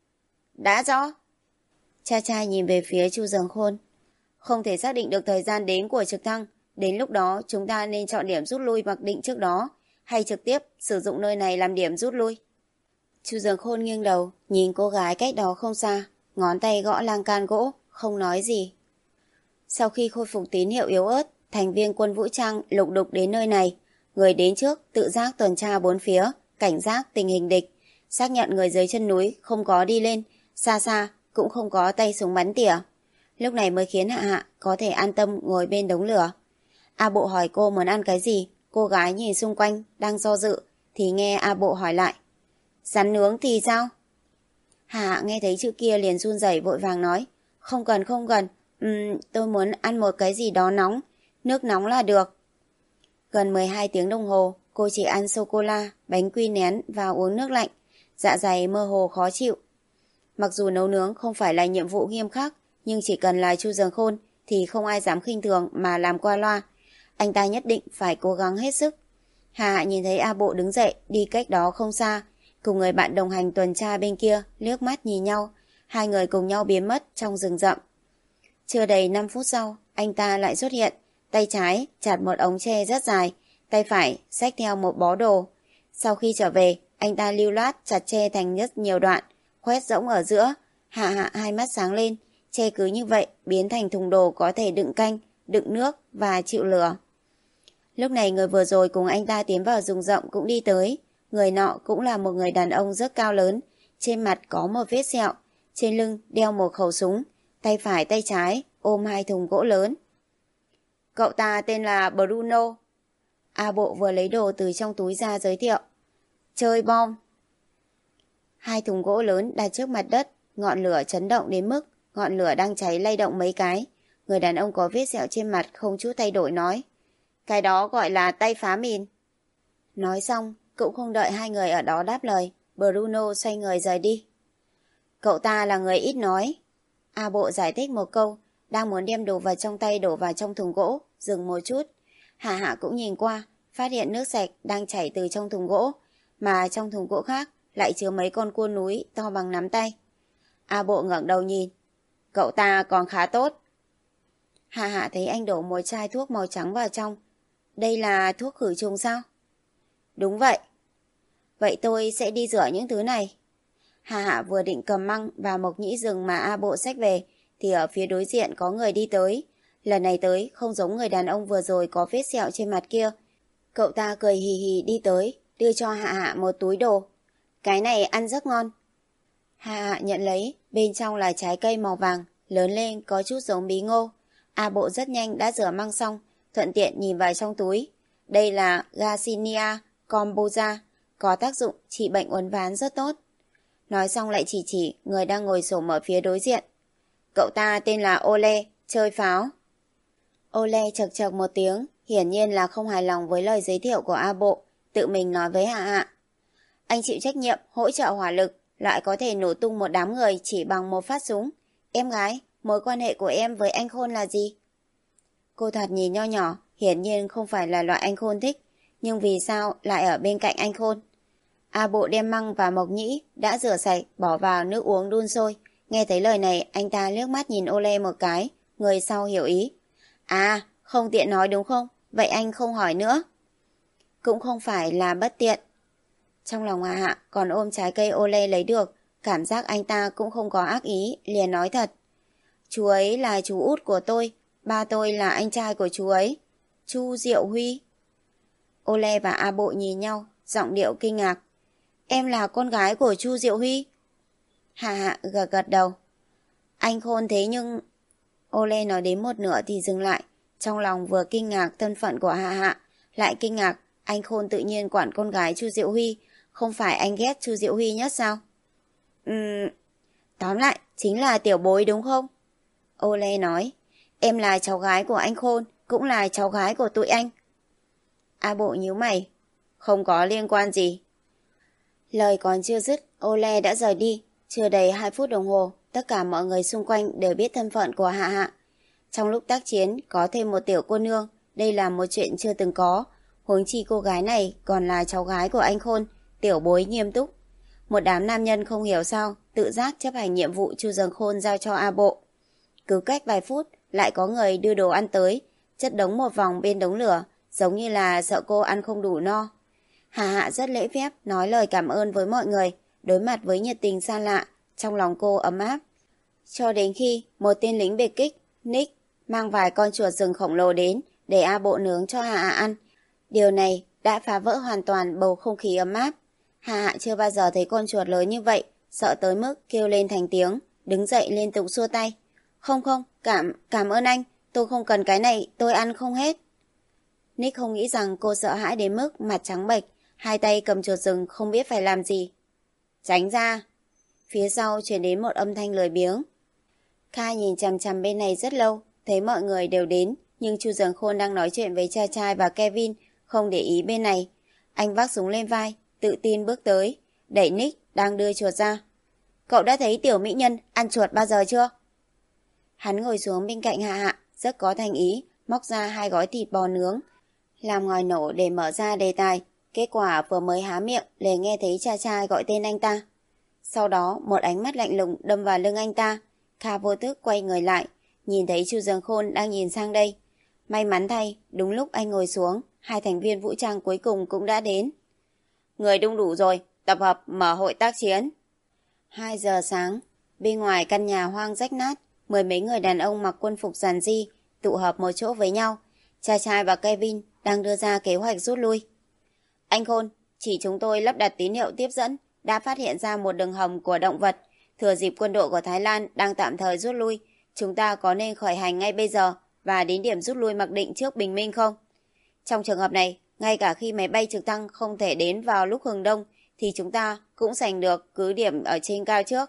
Đã rõ. Cha cha nhìn về phía Chu Dần Khôn. Không thể xác định được thời gian đến của trực thăng. Đến lúc đó chúng ta nên chọn điểm rút lui mặc định trước đó, hay trực tiếp sử dụng nơi này làm điểm rút lui. Chu Dần Khôn nghiêng đầu, nhìn cô gái cách đó không xa, ngón tay gõ lan can gỗ, không nói gì. Sau khi khôi phục tín hiệu yếu ớt, thành viên quân vũ trang lục đục đến nơi này. Người đến trước tự giác tuần tra bốn phía, cảnh giác tình hình địch, xác nhận người dưới chân núi không có đi lên, xa xa cũng không có tay súng bắn tỉa. Lúc này mới khiến Hạ Hạ có thể an tâm ngồi bên đống lửa. A Bộ hỏi cô muốn ăn cái gì, cô gái nhìn xung quanh đang do dự thì nghe A Bộ hỏi lại. Rắn nướng thì sao? Hạ Hạ nghe thấy chữ kia liền run rẩy vội vàng nói. Không cần không cần, uhm, tôi muốn ăn một cái gì đó nóng, nước nóng là được. Gần mười hai tiếng đồng hồ, cô chỉ ăn sô-cô-la, bánh quy nén và uống nước lạnh, dạ dày mơ hồ khó chịu. Mặc dù nấu nướng không phải là nhiệm vụ nghiêm khắc, nhưng chỉ cần là Chu Dần Khôn thì không ai dám khinh thường mà làm qua loa. Anh ta nhất định phải cố gắng hết sức. Hạ Hạ nhìn thấy A Bộ đứng dậy đi cách đó không xa, cùng người bạn đồng hành tuần tra bên kia liếc mắt nhìn nhau, hai người cùng nhau biến mất trong rừng rậm. Chưa đầy năm phút sau, anh ta lại xuất hiện, tay trái chặt một ống tre rất dài, tay phải xách theo một bó đồ. Sau khi trở về, anh ta lưu loát chặt tre thành rất nhiều đoạn, khoét rỗng ở giữa. Hạ Hạ hai mắt sáng lên, tre cứ như vậy biến thành thùng đồ có thể đựng canh, đựng nước và chịu lửa. Lúc này người vừa rồi cùng anh ta tiến vào rừng rậm cũng đi tới. Người nọ cũng là một người đàn ông rất cao lớn, trên mặt có một vết sẹo, trên lưng đeo một khẩu súng, tay phải tay trái ôm hai thùng gỗ lớn. Cậu ta tên là Bruno. A Bộ vừa lấy đồ từ trong túi ra giới thiệu. Chơi bom. Hai thùng gỗ lớn đặt trước mặt đất, ngọn lửa chấn động đến mức ngọn lửa đang cháy lay động mấy cái. Người đàn ông có vết sẹo trên mặt không chút thay đổi nói. Cái đó gọi là tay phá mìn. Nói xong, cũng không đợi hai người ở đó đáp lời, Bruno xoay người rời đi. Cậu ta là người ít nói. A Bộ giải thích một câu, đang muốn đem đồ vật trong tay đổ vào trong thùng gỗ, dừng một chút. Hạ Hạ cũng nhìn qua, phát hiện nước sạch đang chảy từ trong thùng gỗ, mà trong thùng gỗ khác lại chứa mấy con cua núi to bằng nắm tay. A Bộ ngẩng đầu nhìn. Cậu ta còn khá tốt. Hạ Hạ thấy anh đổ một chai thuốc màu trắng vào trong. Đây là thuốc khử trùng sao? Đúng vậy. Vậy tôi sẽ đi rửa những thứ này. Hạ Hạ vừa định cầm măng và mộc nhĩ rừng mà A Bộ xách về, thì ở phía đối diện có người đi tới. Lần này tới không giống người đàn ông vừa rồi có vết sẹo trên mặt kia. Cậu ta cười hì hì đi tới, đưa cho Hạ Hạ một túi đồ. Cái này ăn rất ngon. Hạ Hạ nhận lấy, bên trong là trái cây màu vàng, lớn lên có chút giống bí ngô. A Bộ rất nhanh đã rửa măng xong, thuận tiện nhìn vào trong túi. Đây là Garcinia kombucha, có tác dụng trị bệnh uốn ván rất tốt. Nói xong lại chỉ chỉ người đang ngồi xổm ở phía đối diện. Cậu ta tên là Ole, chơi pháo. Ole chật chật một tiếng, hiển nhiên là không hài lòng với lời giới thiệu của A Bộ, tự mình nói với Hạ Hạ. Anh chịu trách nhiệm hỗ trợ hỏa lực, lại có thể nổ tung một đám người chỉ bằng một phát súng. Em gái, mối quan hệ của em với anh Khôn là gì? Cô thật nhìn nho nhỏ, hiển nhiên không phải là loại anh Khôn thích, nhưng vì sao lại ở bên cạnh anh Khôn? A Bộ đem măng và mộc nhĩ đã rửa sạch bỏ vào nước uống đun sôi. Nghe thấy lời này, anh ta liếc mắt nhìn Ole một cái, người sau hiểu ý. À, không tiện nói đúng không? Vậy anh không hỏi nữa. Cũng không phải là bất tiện. Trong lòng Hạ Hạ còn ôm trái cây Ole lấy được, cảm giác anh ta cũng không có ác ý, liền nói thật. Chú ấy là chú út của tôi, ba tôi là anh trai của chú ấy. Chu Diệu Huy. Ole và A Bộ nhìn nhau, giọng điệu kinh ngạc. Em là con gái của Chu Diệu Huy? Hạ Hạ gật gật đầu. Anh Khôn thế nhưng... Ole nói đến một nửa thì dừng lại, trong lòng vừa kinh ngạc thân phận của Hạ Hạ, lại kinh ngạc anh Khôn tự nhiên quản con gái Chu Diệu Huy, không phải anh ghét Chu Diệu Huy nhất sao? Ừm... Tóm lại, chính là tiểu bối đúng không? Ole nói, em là cháu gái của anh Khôn, cũng là cháu gái của tụi anh. A Bộ nhíu mày, không có liên quan gì. Lời còn chưa dứt, Ole đã rời đi. Chưa đầy hai phút đồng hồ, tất cả mọi người xung quanh đều biết thân phận của Hạ Hạ. Trong lúc tác chiến, có thêm một tiểu cô nương, đây là một chuyện chưa từng có. Huống chi cô gái này còn là cháu gái của anh Khôn, tiểu bối nghiêm túc. Một đám nam nhân không hiểu sao, tự giác chấp hành nhiệm vụ Chu Dần Khôn giao cho A Bộ. Cứ cách vài phút, lại có người đưa đồ ăn tới, chất đống một vòng bên đống lửa, giống như là sợ cô ăn không đủ no. Hạ Hạ rất lễ phép, nói lời cảm ơn với mọi người, đối mặt với nhiệt tình xa lạ, trong lòng cô ấm áp. Cho đến khi một tên lính biệt kích, Nick, mang vài con chuột rừng khổng lồ đến để A Bộ nướng cho Hạ Hạ ăn. Điều này đã phá vỡ hoàn toàn bầu không khí ấm áp. Hạ Hạ chưa bao giờ thấy con chuột lớn như vậy, sợ tới mức kêu lên thành tiếng, đứng dậy liên tục xua tay. Không không, cảm, cảm ơn anh, tôi không cần cái này, tôi ăn không hết. Nick không nghĩ rằng cô sợ hãi đến mức mặt trắng bệch, hai tay cầm chuột rừng không biết phải làm gì. Tránh ra. Phía sau truyền đến một âm thanh lười biếng. Kha nhìn chằm chằm bên này rất lâu, thấy mọi người đều đến, nhưng Chu Dần Khôn đang nói chuyện với cha trai và Kevin, không để ý bên này. Anh vác súng lên vai, tự tin bước tới, đẩy Nick đang đưa chuột ra. Cậu đã thấy tiểu mỹ nhân ăn chuột bao giờ chưa? Hắn ngồi xuống bên cạnh Hạ Hạ, rất có thành ý, móc ra hai gói thịt bò nướng, làm ngòi nổ để mở ra đề tài. Kết quả vừa mới há miệng liền nghe thấy cha trai gọi tên anh ta. Sau đó một ánh mắt lạnh lùng đâm vào lưng anh ta. Kha vô thức quay người lại, nhìn thấy Chu Dần Khôn đang nhìn sang đây. May mắn thay, đúng lúc anh ngồi xuống, hai thành viên vũ trang cuối cùng cũng đã đến. Người đông đủ rồi, tập hợp mở hội tác chiến. Hai giờ sáng, bên ngoài căn nhà hoang rách nát, mười mấy người đàn ông mặc quân phục giản dị tụ hợp một chỗ với nhau. Cha trai và Kevin đang đưa ra kế hoạch rút lui. Anh Khôn, chỉ chúng tôi lắp đặt tín hiệu tiếp dẫn đã phát hiện ra một đường hầm của động vật. Thừa dịp quân đội của Thái Lan đang tạm thời rút lui, chúng ta có nên khởi hành ngay bây giờ và đến điểm rút lui mặc định trước bình minh không? Trong trường hợp này, ngay cả khi máy bay trực thăng không thể đến vào lúc hừng đông, thì chúng ta cũng giành được cứ điểm ở trên cao trước.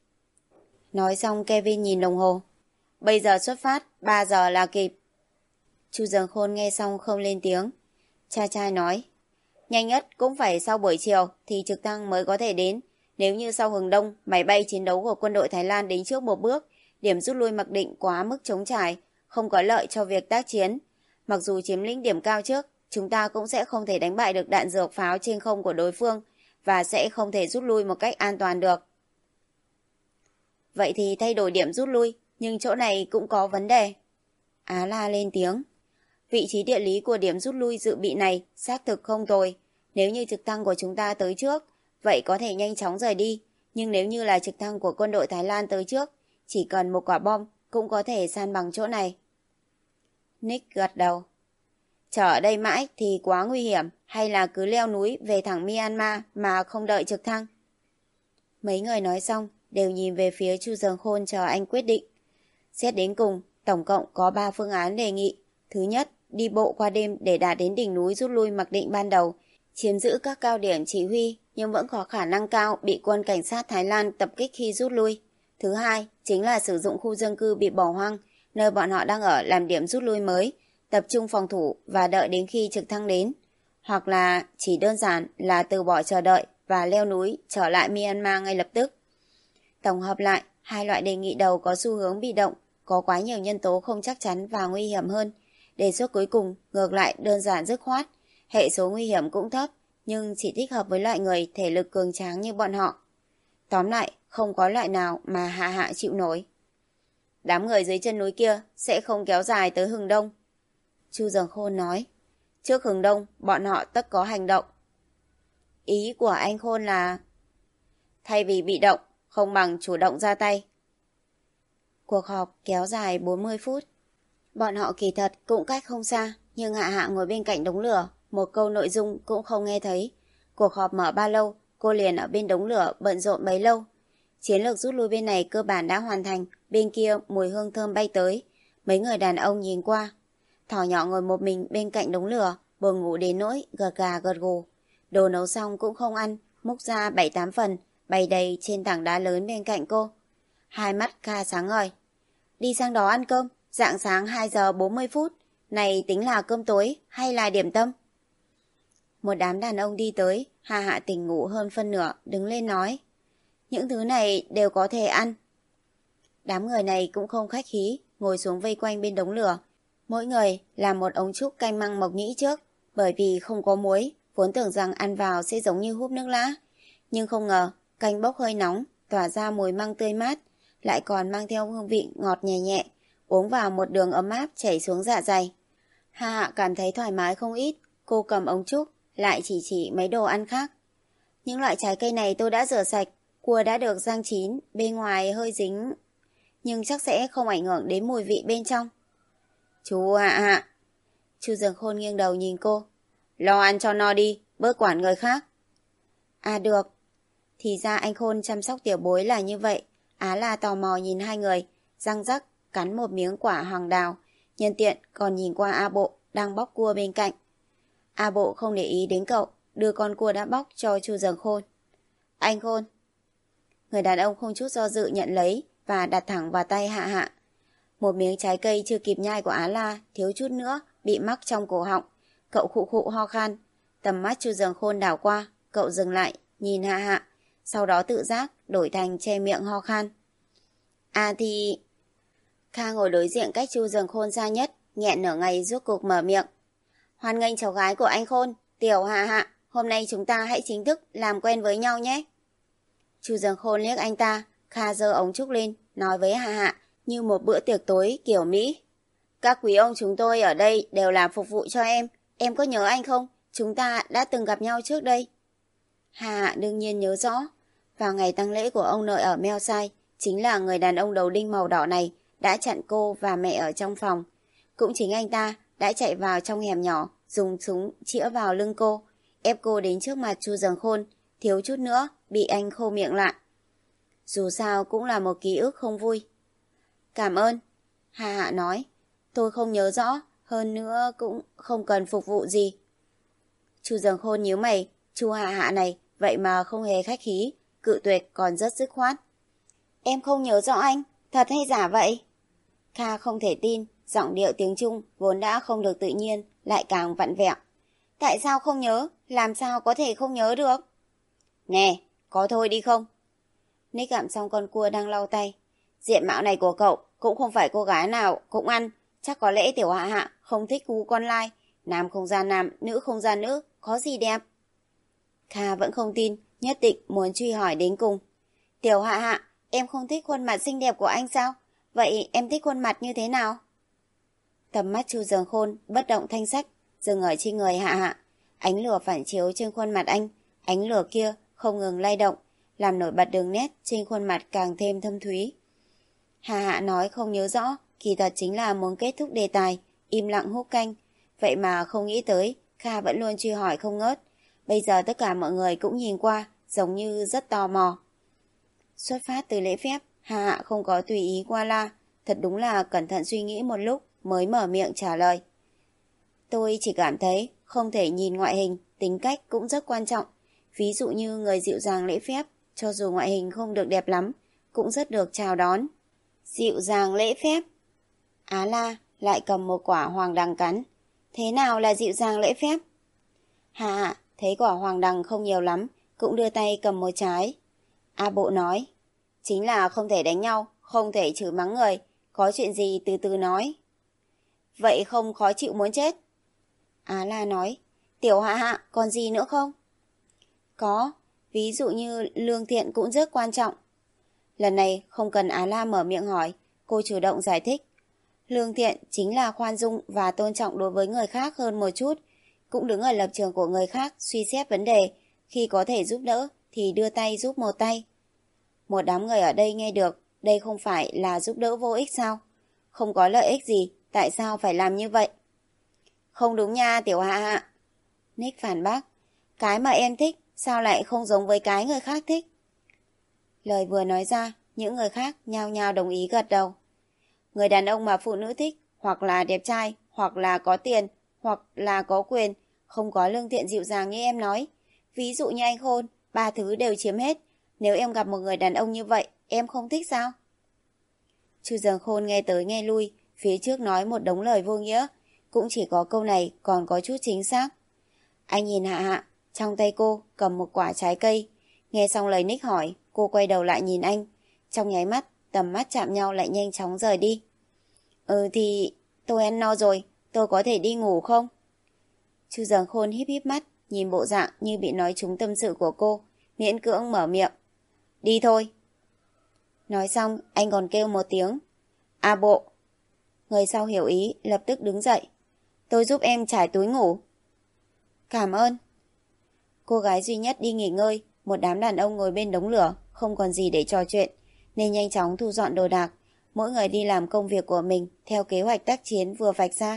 Nói xong Kevin nhìn đồng hồ. Bây giờ xuất phát, ba giờ là kịp. Chu Dần Khôn nghe xong không lên tiếng. Cha trai nói, nhanh nhất cũng phải sau buổi chiều thì trực thăng mới có thể đến. Nếu như sau hừng đông, máy bay chiến đấu của quân đội Thái Lan đến trước một bước, điểm rút lui mặc định quá mức trống trải, không có lợi cho việc tác chiến. Mặc dù chiếm lĩnh điểm cao trước, chúng ta cũng sẽ không thể đánh bại được đạn dược pháo trên không của đối phương và sẽ không thể rút lui một cách an toàn được. Vậy thì thay đổi điểm rút lui, nhưng chỗ này cũng có vấn đề. Á La lên tiếng. Vị trí địa lý của điểm rút lui dự bị này xác thực không tồi. Nếu như trực thăng của chúng ta tới trước, vậy có thể nhanh chóng rời đi. Nhưng nếu như là trực thăng của quân đội Thái Lan tới trước, chỉ cần một quả bom cũng có thể san bằng chỗ này. Nick gật đầu. Chờ ở đây mãi thì quá nguy hiểm, hay là cứ leo núi về thẳng Myanmar mà không đợi trực thăng? Mấy người nói xong đều nhìn về phía Chu Dường Khôn chờ anh quyết định. Xét đến cùng, tổng cộng có ba phương án đề nghị. Thứ nhất, đi bộ qua đêm để đạt đến đỉnh núi rút lui mặc định ban đầu, chiếm giữ các cao điểm chỉ huy nhưng vẫn có khả năng cao bị quân cảnh sát Thái Lan tập kích khi rút lui. Thứ hai, chính là sử dụng khu dân cư bị bỏ hoang, nơi bọn họ đang ở làm điểm rút lui mới, tập trung phòng thủ và đợi đến khi trực thăng đến. Hoặc là chỉ đơn giản là từ bỏ chờ đợi và leo núi trở lại Myanmar ngay lập tức. Tổng hợp lại, hai loại đề nghị đầu có xu hướng bị động, có quá nhiều nhân tố không chắc chắn và nguy hiểm hơn. Đề xuất cuối cùng ngược lại đơn giản dứt khoát, hệ số nguy hiểm cũng thấp, nhưng chỉ thích hợp với loại người thể lực cường tráng như bọn họ. Tóm lại, không có loại nào mà Hạ Hạ chịu nổi. Đám người dưới chân núi kia sẽ không kéo dài tới Hừng Đông, Chu Dường Khôn nói. Trước Hừng Đông, bọn họ tất có hành động. Ý của anh Khôn là thay vì bị động, không bằng chủ động ra tay. Cuộc họp kéo dài bốn mươi phút. Bọn họ kỳ thật cũng cách không xa, nhưng Hạ Hạ ngồi bên cạnh đống lửa, một câu nội dung cũng không nghe thấy. Cuộc họp mở bao lâu, cô liền ở bên đống lửa bận rộn bấy lâu. Chiến lược rút lui bên này cơ bản đã hoàn thành, bên kia mùi hương thơm bay tới. Mấy người đàn ông nhìn qua. Thỏ nhỏ ngồi một mình bên cạnh đống lửa, buồn ngủ đến nỗi gật gà gật gù. Đồ nấu xong cũng không ăn, múc ra bảy tám phần, bày đầy trên tảng đá lớn bên cạnh cô. Hai mắt Kha sáng ngời. Đi sang đó ăn cơm, rạng sáng hai giờ bốn mươi phút. Này tính là cơm tối hay là điểm tâm? Một đám đàn ông đi tới, Hạ Hạ tỉnh ngủ hơn phân nửa, đứng lên nói. Những thứ này đều có thể ăn. Đám người này cũng không khách khí, ngồi xuống vây quanh bên đống lửa. Mỗi người làm một ống trúc canh măng mộc nhĩ trước, bởi vì không có muối, vốn tưởng rằng ăn vào sẽ giống như húp nước lã. Nhưng không ngờ, canh bốc hơi nóng, tỏa ra mùi măng tươi mát, lại còn mang theo hương vị ngọt nhẹ nhẹ, uống vào một đường ấm áp chảy xuống dạ dày. Hạ Hạ cảm thấy thoải mái không ít, cô cầm ống trúc, lại chỉ chỉ mấy đồ ăn khác. Những loại trái cây này tôi đã rửa sạch, cua đã được rang chín, bên ngoài hơi dính, nhưng chắc sẽ không ảnh hưởng đến mùi vị bên trong. Chú Hạ Hạ. Chu Dường Khôn nghiêng đầu nhìn cô. Lo ăn cho no đi, bớt quản người khác. À được. Thì ra anh Khôn chăm sóc tiểu bối là như vậy. Á là tò mò nhìn hai người, răng rắc, cắn một miếng quả hoàng đào, nhân tiện còn nhìn qua A Bộ đang bóc cua bên cạnh. A Bộ không để ý đến cậu, đưa con cua đã bóc cho Chu Dường Khôn. Anh Khôn. Người đàn ông không chút do dự nhận lấy và đặt thẳng vào tay Hạ Hạ. Một miếng trái cây chưa kịp nhai của Á La thiếu chút nữa bị mắc trong cổ họng. Cậu khụ khụ ho khan. Tầm mắt Chu Dường Khôn đảo qua, cậu dừng lại, nhìn Hạ Hạ, sau đó tự giác đổi thành che miệng ho khan. À thì... Kha ngồi đối diện cách Chu Dường Khôn xa nhất, nghẹn nửa ngày rốt cục mở miệng. Hoan nghênh cháu gái của anh Khôn, Tiểu Hạ Hạ, hôm nay chúng ta hãy chính thức làm quen với nhau nhé. Chu Dường Khôn liếc anh ta, Kha giơ ống trúc lên, nói với Hạ Hạ như một bữa tiệc tối kiểu Mỹ. Các quý ông chúng tôi ở đây đều làm phục vụ cho em, em có nhớ anh không? Chúng ta đã từng gặp nhau trước đây. Hạ Hạ đương nhiên nhớ rõ. Vào ngày tang lễ của ông nội ở Meo Sai, chính là người đàn ông đầu đinh màu đỏ này đã chặn cô và mẹ ở trong phòng. Cũng chính anh ta đã chạy vào trong hẻm nhỏ, dùng súng chĩa vào lưng cô, ép cô đến trước mặt Chu Dường Khôn, thiếu chút nữa bị anh khô miệng lại. Dù sao cũng là một ký ức không vui. Cảm ơn, Hạ Hạ nói. Tôi không nhớ rõ, hơn nữa cũng không cần phục vụ gì. Chu Dường Khôn nhíu mày, Chu Hạ Hạ này vậy mà không hề khách khí, cự tuyệt còn rất dứt khoát. Em không nhớ rõ anh, thật hay giả vậy? Kha không thể tin, giọng điệu tiếng Trung vốn đã không được tự nhiên, lại càng vặn vẹo. Tại sao không nhớ, làm sao có thể không nhớ được? Nè, có thôi đi không? Nick gặm xong con cua đang lau tay. Diện mạo này của cậu cũng không phải cô gái nào cũng ăn, chắc có lẽ Tiểu Hạ Hạ không thích gu con lai, nam không ra nam, nữ không ra nữ, có gì đẹp? Kha vẫn không tin, nhất định muốn truy hỏi đến cùng. Tiểu Hạ Hạ, em không thích khuôn mặt xinh đẹp của anh sao? Vậy em thích khuôn mặt như thế nào? Tầm mắt Chu Dường Khôn bất động thanh sắc, dừng ở trên người Hạ Hạ. Ánh lửa phản chiếu trên khuôn mặt anh, ánh lửa kia không ngừng lay động, làm nổi bật đường nét trên khuôn mặt càng thêm thâm thúy. Hạ Hạ nói không nhớ rõ, kỳ thật chính là muốn kết thúc đề tài, im lặng húp canh. Vậy mà không nghĩ tới, Kha vẫn luôn truy hỏi không ngớt. Bây giờ tất cả mọi người cũng nhìn qua, giống như rất tò mò. Xuất phát từ lễ phép, Hà Hạ không có tùy ý qua la, thật đúng là cẩn thận suy nghĩ một lúc mới mở miệng trả lời. Tôi chỉ cảm thấy không thể nhìn ngoại hình, tính cách cũng rất quan trọng. Ví dụ như người dịu dàng lễ phép, cho dù ngoại hình không được đẹp lắm, cũng rất được chào đón. Dịu dàng lễ phép. Á La lại cầm một quả hoàng đằng cắn. Thế nào là dịu dàng lễ phép? Hà Hạ thấy quả hoàng đằng không nhiều lắm, cũng đưa tay cầm một trái. A Bộ nói, chính là không thể đánh nhau, không thể chửi mắng người, có chuyện gì từ từ nói. Vậy không khó chịu muốn chết? Á La nói, Tiểu Hạ Hạ còn gì nữa không? Có, ví dụ như lương thiện cũng rất quan trọng. Lần này không cần Á La mở miệng hỏi, cô chủ động giải thích. Lương thiện chính là khoan dung và tôn trọng đối với người khác hơn một chút, cũng đứng ở lập trường của người khác suy xét vấn đề, khi có thể giúp đỡ thì đưa tay giúp một tay. Một đám người ở đây nghe được, đây không phải là giúp đỡ vô ích sao? Không có lợi ích gì, tại sao phải làm như vậy? Không đúng nha Tiểu Hạ Hạ. Nick phản bác, cái mà em thích sao lại không giống với cái người khác thích? Lời vừa nói ra, những người khác nhao nhao đồng ý gật đầu. Người đàn ông mà phụ nữ thích, hoặc là đẹp trai, hoặc là có tiền, hoặc là có quyền, không có lương thiện dịu dàng như em nói. Ví dụ như anh Khôn, ba thứ đều chiếm hết. Nếu em gặp một người đàn ông như vậy, em không thích sao? Chu Dường Khôn nghe tới nghe lui, phía trước nói một đống lời vô nghĩa, cũng chỉ có câu này còn có chút chính xác. Anh nhìn Hạ Hạ, trong tay cô cầm một quả trái cây. Nghe xong lời Nick hỏi, cô quay đầu lại nhìn anh. Trong nháy mắt, tầm mắt chạm nhau lại nhanh chóng rời đi. Ừ thì tôi ăn no rồi, tôi có thể đi ngủ không? Chu Dường Khôn híp híp mắt, nhìn bộ dạng như bị nói trúng tâm sự của cô, miễn cưỡng mở miệng. Đi thôi. Nói xong, anh còn kêu một tiếng. A Bộ. Người sau hiểu ý, lập tức đứng dậy. Tôi giúp em trải túi ngủ. Cảm ơn. Cô gái duy nhất đi nghỉ ngơi, một đám đàn ông ngồi bên đống lửa, không còn gì để trò chuyện, nên nhanh chóng thu dọn đồ đạc. Mỗi người đi làm công việc của mình theo kế hoạch tác chiến vừa vạch ra.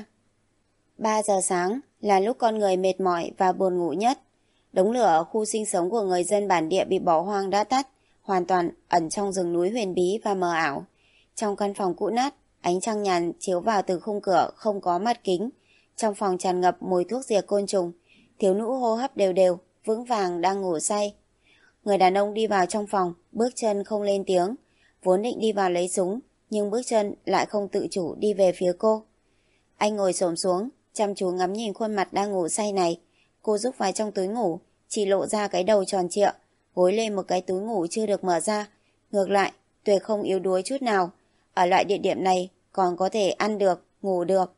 ba giờ sáng là lúc con người mệt mỏi và buồn ngủ nhất. Đống lửa ở khu sinh sống của người dân bản địa bị bỏ hoang đã tắt, hoàn toàn ẩn trong rừng núi huyền bí và mờ ảo. Trong căn phòng cũ nát, ánh trăng nhàn chiếu vào từ khung cửa không có mặt kính. Trong phòng tràn ngập mùi thuốc diệt côn trùng, thiếu nữ hô hấp đều đều, vững vàng đang ngủ say. Người đàn ông đi vào trong phòng, bước chân không lên tiếng, vốn định đi vào lấy súng, nhưng bước chân lại không tự chủ đi về phía cô. Anh ngồi xổm xuống, chăm chú ngắm nhìn khuôn mặt đang ngủ say này. Cô rúc vào trong túi ngủ, chỉ lộ ra cái đầu tròn trịa, gối lên một cái túi ngủ chưa được mở ra. Ngược lại, tuyệt không yếu đuối chút nào. Ở loại địa điểm này còn có thể ăn được, ngủ được.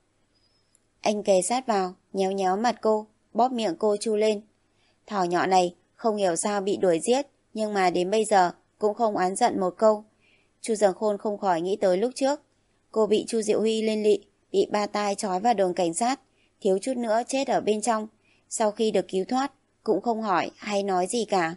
Anh kề sát vào, nhéo nhéo mặt cô, bóp miệng cô chu lên. Thỏ nhỏ này không hiểu sao bị đuổi giết, nhưng mà đến bây giờ cũng không oán giận một câu. Chu Dường Khôn không khỏi nghĩ tới lúc trước. Cô bị Chu Diệu Huy liên lụy, bị ba tai trói vào đồn cảnh sát, thiếu chút nữa chết ở bên trong. Sau khi được cứu thoát, cũng không hỏi hay nói gì cả.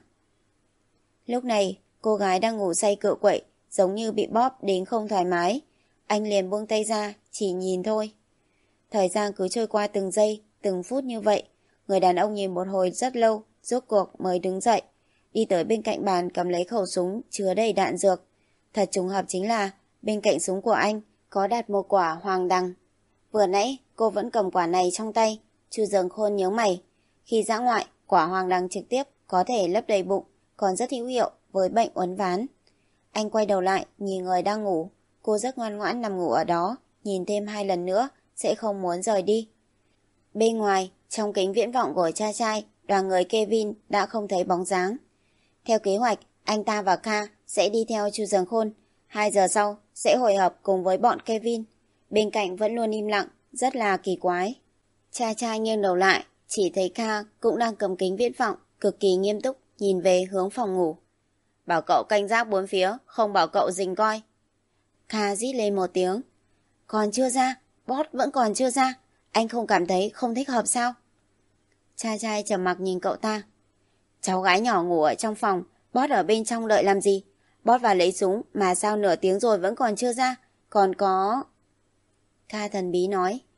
Lúc này, cô gái đang ngủ say cựa quậy, giống như bị bóp đến không thoải mái. Anh liền buông tay ra, chỉ nhìn thôi. Thời gian cứ trôi qua từng giây, từng phút như vậy. Người đàn ông nhìn một hồi rất lâu, rốt cuộc mới đứng dậy, đi tới bên cạnh bàn cầm lấy khẩu súng chứa đầy đạn dược. Thật trùng hợp chính là bên cạnh súng của anh có đặt một quả hoàng đằng. Vừa nãy cô vẫn cầm quả này trong tay. Chu Dường Khôn nhớ mày. Khi dã ngoại, quả hoàng đằng trực tiếp có thể lấp đầy bụng, còn rất hữu hiệu với bệnh uốn ván. Anh quay đầu lại nhìn người đang ngủ. Cô rất ngoan ngoãn nằm ngủ ở đó, nhìn thêm hai lần nữa sẽ không muốn rời đi. Bên ngoài, trong kính viễn vọng của cha trai, đoàn người Kevin đã không thấy bóng dáng. Theo kế hoạch, anh ta và Kha sẽ đi theo Chu Dường Khôn. Hai giờ sau sẽ hội hợp cùng với bọn Kevin. Bên cạnh vẫn luôn im lặng, rất là kỳ quái. Cha trai nghiêng đầu lại, chỉ thấy Kha cũng đang cầm kính viễn vọng, cực kỳ nghiêm túc nhìn về hướng phòng ngủ. Bảo cậu canh gác bốn phía, không bảo cậu rình coi. Kha rít lên một tiếng. Còn chưa ra, boss vẫn còn chưa ra. Anh không cảm thấy không thích hợp sao? Cha trai trầm mặc nhìn cậu ta. Cháu gái nhỏ ngủ ở trong phòng, boss ở bên trong đợi làm gì? Boss vào lấy súng mà sao nửa tiếng rồi vẫn còn chưa ra? Còn có... Kha thần bí nói.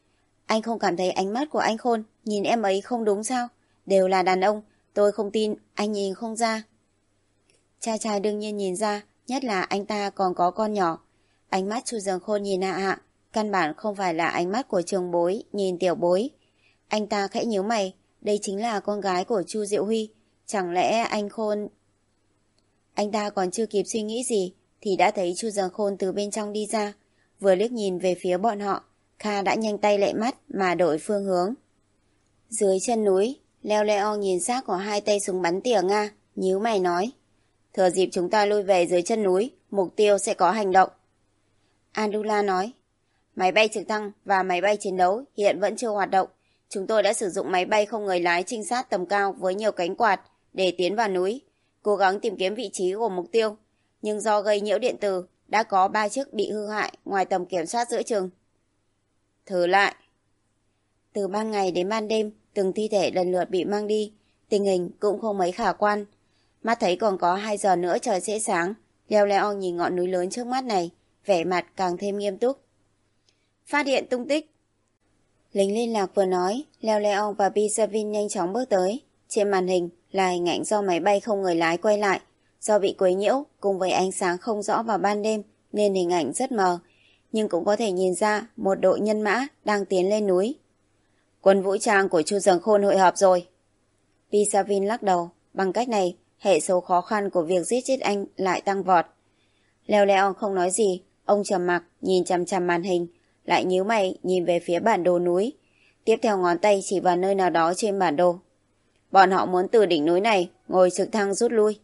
Anh không cảm thấy ánh mắt của anh Khôn nhìn em ấy không đúng sao? Đều là đàn ông, tôi không tin anh nhìn không ra. Cha trai đương nhiên nhìn ra, nhất là anh ta còn có con nhỏ. Ánh mắt Chu Dường Khôn nhìn Hạ Hạ, căn bản không phải là ánh mắt của trường bối nhìn tiểu bối. Anh ta khẽ nhíu mày, đây chính là con gái của Chu Diệu Huy, chẳng lẽ anh Khôn... Anh ta còn chưa kịp suy nghĩ gì thì đã thấy Chu Dường Khôn từ bên trong đi ra, vừa liếc nhìn về phía bọn họ, Kha đã nhanh tay lẹ mắt mà đổi phương hướng. Dưới chân núi, Leo Leo nhìn xác của hai tay súng bắn tỉa Nga, nhíu mày nói: thừa dịp chúng ta lui về dưới chân núi, mục tiêu sẽ có hành động. Andula nói: máy bay trực thăng và máy bay chiến đấu hiện vẫn chưa hoạt động. Chúng tôi đã sử dụng máy bay không người lái trinh sát tầm cao với nhiều cánh quạt để tiến vào núi, cố gắng tìm kiếm vị trí của mục tiêu. Nhưng do gây nhiễu điện từ, đã có ba chiếc bị hư hại ngoài tầm kiểm soát giữa chừng. Thử lại. Từ ban ngày đến ban đêm, từng thi thể lần lượt bị mang đi, tình hình cũng không mấy khả quan. Mắt thấy còn có hai giờ nữa trời sẽ sáng, Leo Leo nhìn ngọn núi lớn trước mắt này, vẻ mặt càng thêm nghiêm túc. Phát hiện tung tích. Lính liên lạc vừa nói, Leo Leo và Pisavin nhanh chóng bước tới. Trên màn hình là hình ảnh do máy bay không người lái quay lại. Do bị quấy nhiễu cùng với ánh sáng không rõ vào ban đêm nên hình ảnh rất mờ, nhưng cũng có thể nhìn ra một đội nhân mã đang tiến lên núi. Quân vũ trang của Chu Dường Khôn hội họp rồi. Pisavin lắc đầu, bằng cách này hệ số khó khăn của việc giết chết anh lại tăng vọt. Leo Leo không nói gì, ông trầm mặc nhìn chằm chằm màn hình, lại nhíu mày nhìn về phía bản đồ núi, tiếp theo ngón tay chỉ vào nơi nào đó trên bản đồ. Bọn họ muốn từ đỉnh núi này ngồi trực thăng rút lui.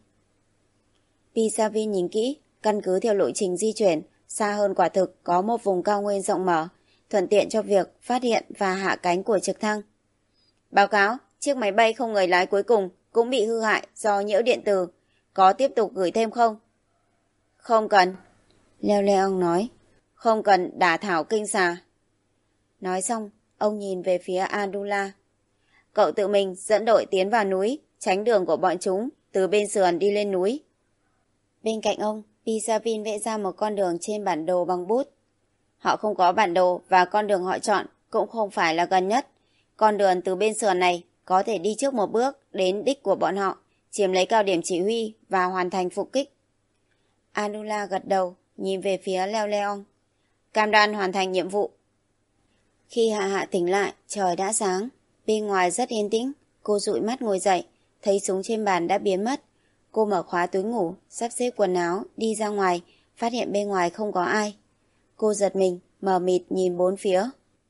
Pisavin nhìn kỹ, căn cứ theo lộ trình di chuyển, xa hơn quả thực có một vùng cao nguyên rộng mở, thuận tiện cho việc phát hiện và hạ cánh của trực thăng. Báo cáo, chiếc máy bay không người lái cuối cùng cũng bị hư hại do nhiễu điện từ. Có tiếp tục gửi thêm không? Không cần. Leo Leo nói. Không cần đả thảo kinh xà. Nói xong, ông nhìn về phía Andula. Cậu tự mình dẫn đội tiến vào núi, tránh đường của bọn chúng, từ bên sườn đi lên núi. Bên cạnh ông, Pisavin vẽ ra một con đường trên bản đồ bằng bút. Họ không có bản đồ và con đường họ chọn cũng không phải là gần nhất. Con đường từ bên sườn này có thể đi trước một bước đến đích của bọn họ, chiếm lấy cao điểm chỉ huy và hoàn thành phục kích. Andula gật đầu, nhìn về phía Leo Leo. Cam đoan hoàn thành nhiệm vụ. Khi Hạ Hạ tỉnh lại, trời đã sáng. Bên ngoài rất yên tĩnh, cô dụi mắt ngồi dậy, thấy súng trên bàn đã biến mất. Cô mở khóa túi ngủ, sắp xếp quần áo, đi ra ngoài, phát hiện bên ngoài không có ai. Cô giật mình, mờ mịt nhìn bốn phía.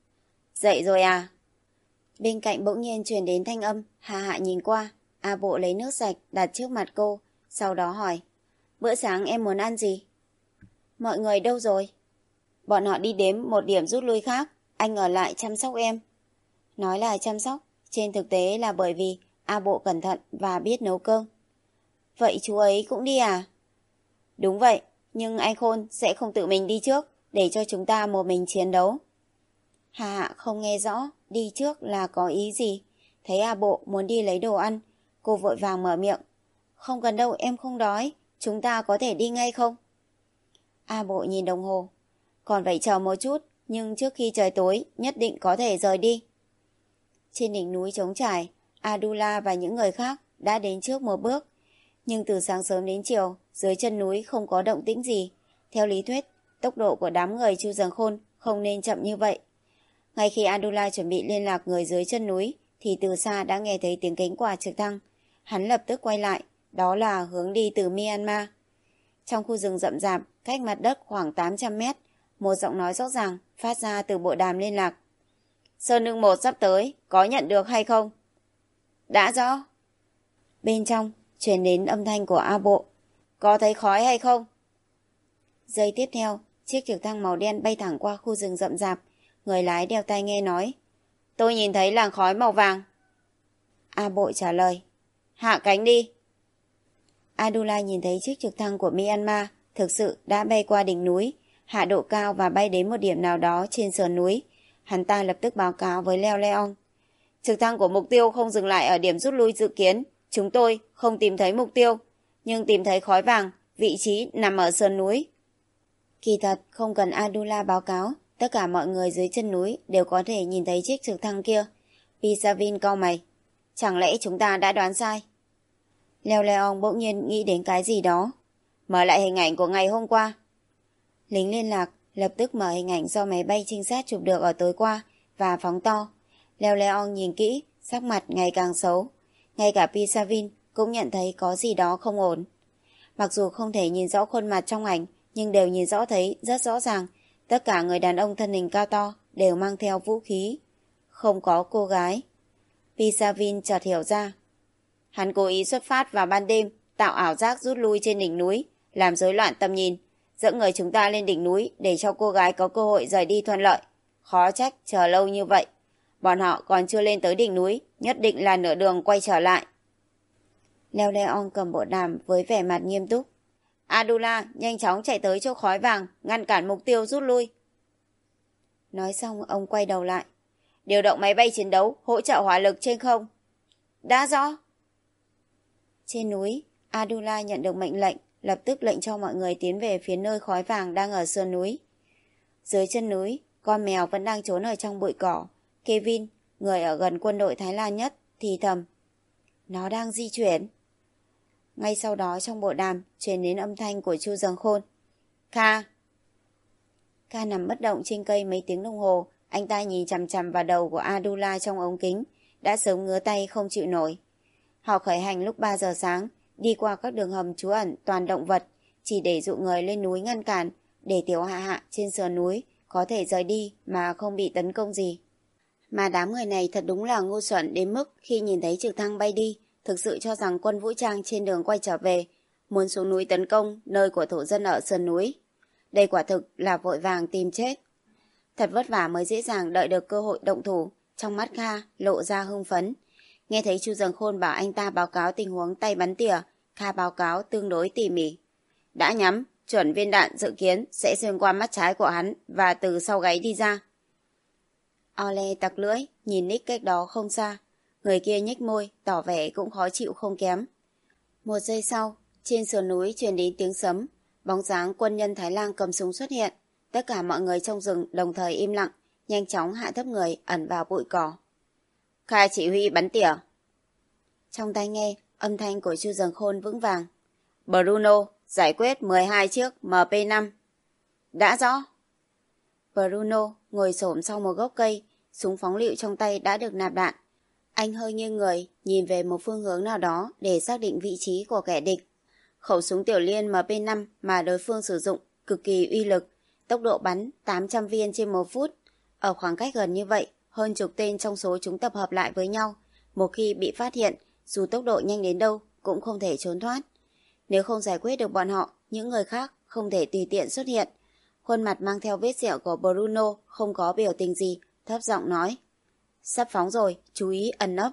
Dậy rồi à? Bên cạnh bỗng nhiên truyền đến thanh âm, Hạ Hạ nhìn qua, A Bộ lấy nước sạch đặt trước mặt cô, sau đó hỏi. Bữa sáng em muốn ăn gì? Mọi người đâu rồi? Bọn họ đi đến một điểm rút lui khác, anh ở lại chăm sóc em. Nói là chăm sóc, trên thực tế là bởi vì A Bộ cẩn thận và biết nấu cơm. Vậy chú ấy cũng đi à? Đúng vậy, nhưng anh Khôn sẽ không tự mình đi trước, để cho chúng ta một mình chiến đấu. Hà Hạ không nghe rõ đi trước là có ý gì. Thấy A Bộ muốn đi lấy đồ ăn, cô vội vàng mở miệng. Không cần đâu, em không đói, chúng ta có thể đi ngay không? A Bộ nhìn đồng hồ. Còn phải chờ một chút, nhưng trước khi trời tối nhất định có thể rời đi. Trên đỉnh núi trống trải, Andula và những người khác đã đến trước một bước. Nhưng từ sáng sớm đến chiều, dưới chân núi không có động tĩnh gì. Theo lý thuyết, tốc độ của đám người Chu Dường Khôn không nên chậm như vậy. Ngay khi Andula chuẩn bị liên lạc người dưới chân núi, thì từ xa đã nghe thấy tiếng cánh quạt trực thăng. Hắn lập tức quay lại, đó là hướng đi từ Myanmar. Trong khu rừng rậm rạp, cách mặt đất khoảng tám trăm mét, một giọng nói rõ ràng phát ra từ bộ đàm liên lạc. Sơn Nương một sắp tới, có nhận được hay không? Đã rõ. Bên trong, truyền đến âm thanh của A Bộ. Có thấy khói hay không? Giây tiếp theo, chiếc trực thăng màu đen bay thẳng qua khu rừng rậm rạp. Người lái đeo tai nghe nói. Tôi nhìn thấy làn khói màu vàng. A Bộ trả lời. Hạ cánh đi. Andula nhìn thấy chiếc trực thăng của Myanmar thực sự đã bay qua đỉnh núi, hạ độ cao và bay đến một điểm nào đó trên sườn núi. Hắn ta lập tức báo cáo với Leo Leon. Trực thăng của mục tiêu không dừng lại ở điểm rút lui dự kiến. Chúng tôi không tìm thấy mục tiêu, nhưng tìm thấy khói vàng, vị trí nằm ở sườn núi. Kỳ thật không cần Andula báo cáo, Tất cả mọi người dưới chân núi đều có thể nhìn thấy chiếc trực thăng kia. Pisavin cau mày. Chẳng lẽ chúng ta đã đoán sai? Leo Leon bỗng nhiên nghĩ đến cái gì đó. Mở lại hình ảnh của ngày hôm qua. Lính liên lạc lập tức mở hình ảnh do máy bay trinh sát chụp được ở tối qua và phóng to. Leo Leon nhìn kỹ, sắc mặt ngày càng xấu. Ngay cả Pisavin cũng nhận thấy có gì đó không ổn. Mặc dù không thể nhìn rõ khuôn mặt trong ảnh, nhưng đều nhìn rõ thấy rất rõ ràng. Tất cả người đàn ông thân hình cao to đều mang theo vũ khí. Không có cô gái. Pisavin chợt hiểu ra. Hắn cố ý xuất phát vào ban đêm, tạo ảo giác rút lui trên đỉnh núi, làm rối loạn tầm nhìn, dẫn người chúng ta lên đỉnh núi để cho cô gái có cơ hội rời đi thuận lợi. Khó trách chờ lâu như vậy. Bọn họ còn chưa lên tới đỉnh núi, nhất định là nửa đường quay trở lại. Leo Leon cầm bộ đàm với vẻ mặt nghiêm túc. Adula nhanh chóng chạy tới chỗ khói vàng, ngăn cản mục tiêu rút lui. Nói xong ông quay đầu lại. Điều động máy bay chiến đấu hỗ trợ hỏa lực trên không. Đã rõ. Trên núi, Adula nhận được mệnh lệnh, lập tức lệnh cho mọi người tiến về phía nơi khói vàng đang ở sườn núi. Dưới chân núi, con mèo vẫn đang trốn ở trong bụi cỏ. Kevin, người ở gần quân đội Thái Lan nhất, thì thầm. Nó đang di chuyển. Ngay sau đó trong bộ đàm truyền đến âm thanh của Chu Dâng Khôn. Kha. Kha nằm bất động trên cây mấy tiếng đồng hồ. Anh ta nhìn chằm chằm vào đầu của Adula trong ống kính, đã sớm ngứa tay không chịu nổi. Họ khởi hành lúc ba giờ sáng, đi qua các đường hầm trú ẩn toàn động vật, chỉ để dụ người lên núi ngăn cản, để tiểu hạ hạ trên sườn núi có thể rời đi mà không bị tấn công gì. Mà đám người này thật đúng là ngu xuẩn đến mức khi nhìn thấy trực thăng bay đi, thực sự cho rằng quân vũ trang trên đường quay trở về, muốn xuống núi tấn công nơi của thổ dân ở sườn núi. Đây quả thực là vội vàng tìm chết. Thật vất vả mới dễ dàng đợi được cơ hội động thủ, trong mắt Kha lộ ra hưng phấn. Nghe thấy Chu Dâng Khôn bảo anh ta báo cáo tình huống tay bắn tỉa, Kha báo cáo tương đối tỉ mỉ. Đã nhắm, chuẩn viên đạn dự kiến sẽ xuyên qua mắt trái của hắn và từ sau gáy đi ra. Ole tặc lưỡi, nhìn Nick cách đó không xa. Người kia nhếch môi, tỏ vẻ cũng khó chịu không kém. Một giây sau, trên sườn núi truyền đến tiếng sấm. Bóng dáng quân nhân Thái Lan cầm súng xuất hiện. Tất cả mọi người trong rừng đồng thời im lặng, nhanh chóng hạ thấp người ẩn vào bụi cỏ. Kha chỉ huy bắn tỉa. Trong tai nghe, âm thanh của Chu Dâng Khôn vững vàng. Bruno, giải quyết mười hai chiếc M P năm. Đã rõ. Bruno ngồi xổm sau một gốc cây, súng phóng lựu trong tay đã được nạp đạn. Anh hơi nghiêng người, nhìn về một phương hướng nào đó để xác định vị trí của kẻ địch. Khẩu súng tiểu liên M P năm mà đối phương sử dụng cực kỳ uy lực, tốc độ bắn tám trăm viên trên một phút. Ở khoảng cách gần như vậy, hơn chục tên trong số chúng tập hợp lại với nhau. Một khi bị phát hiện, dù tốc độ nhanh đến đâu cũng không thể trốn thoát. Nếu không giải quyết được bọn họ, những người khác không thể tùy tiện xuất hiện. Khuôn mặt mang theo vết sẹo của Bruno không có biểu tình gì, thấp giọng nói. Sắp phóng rồi, chú ý ẩn nấp.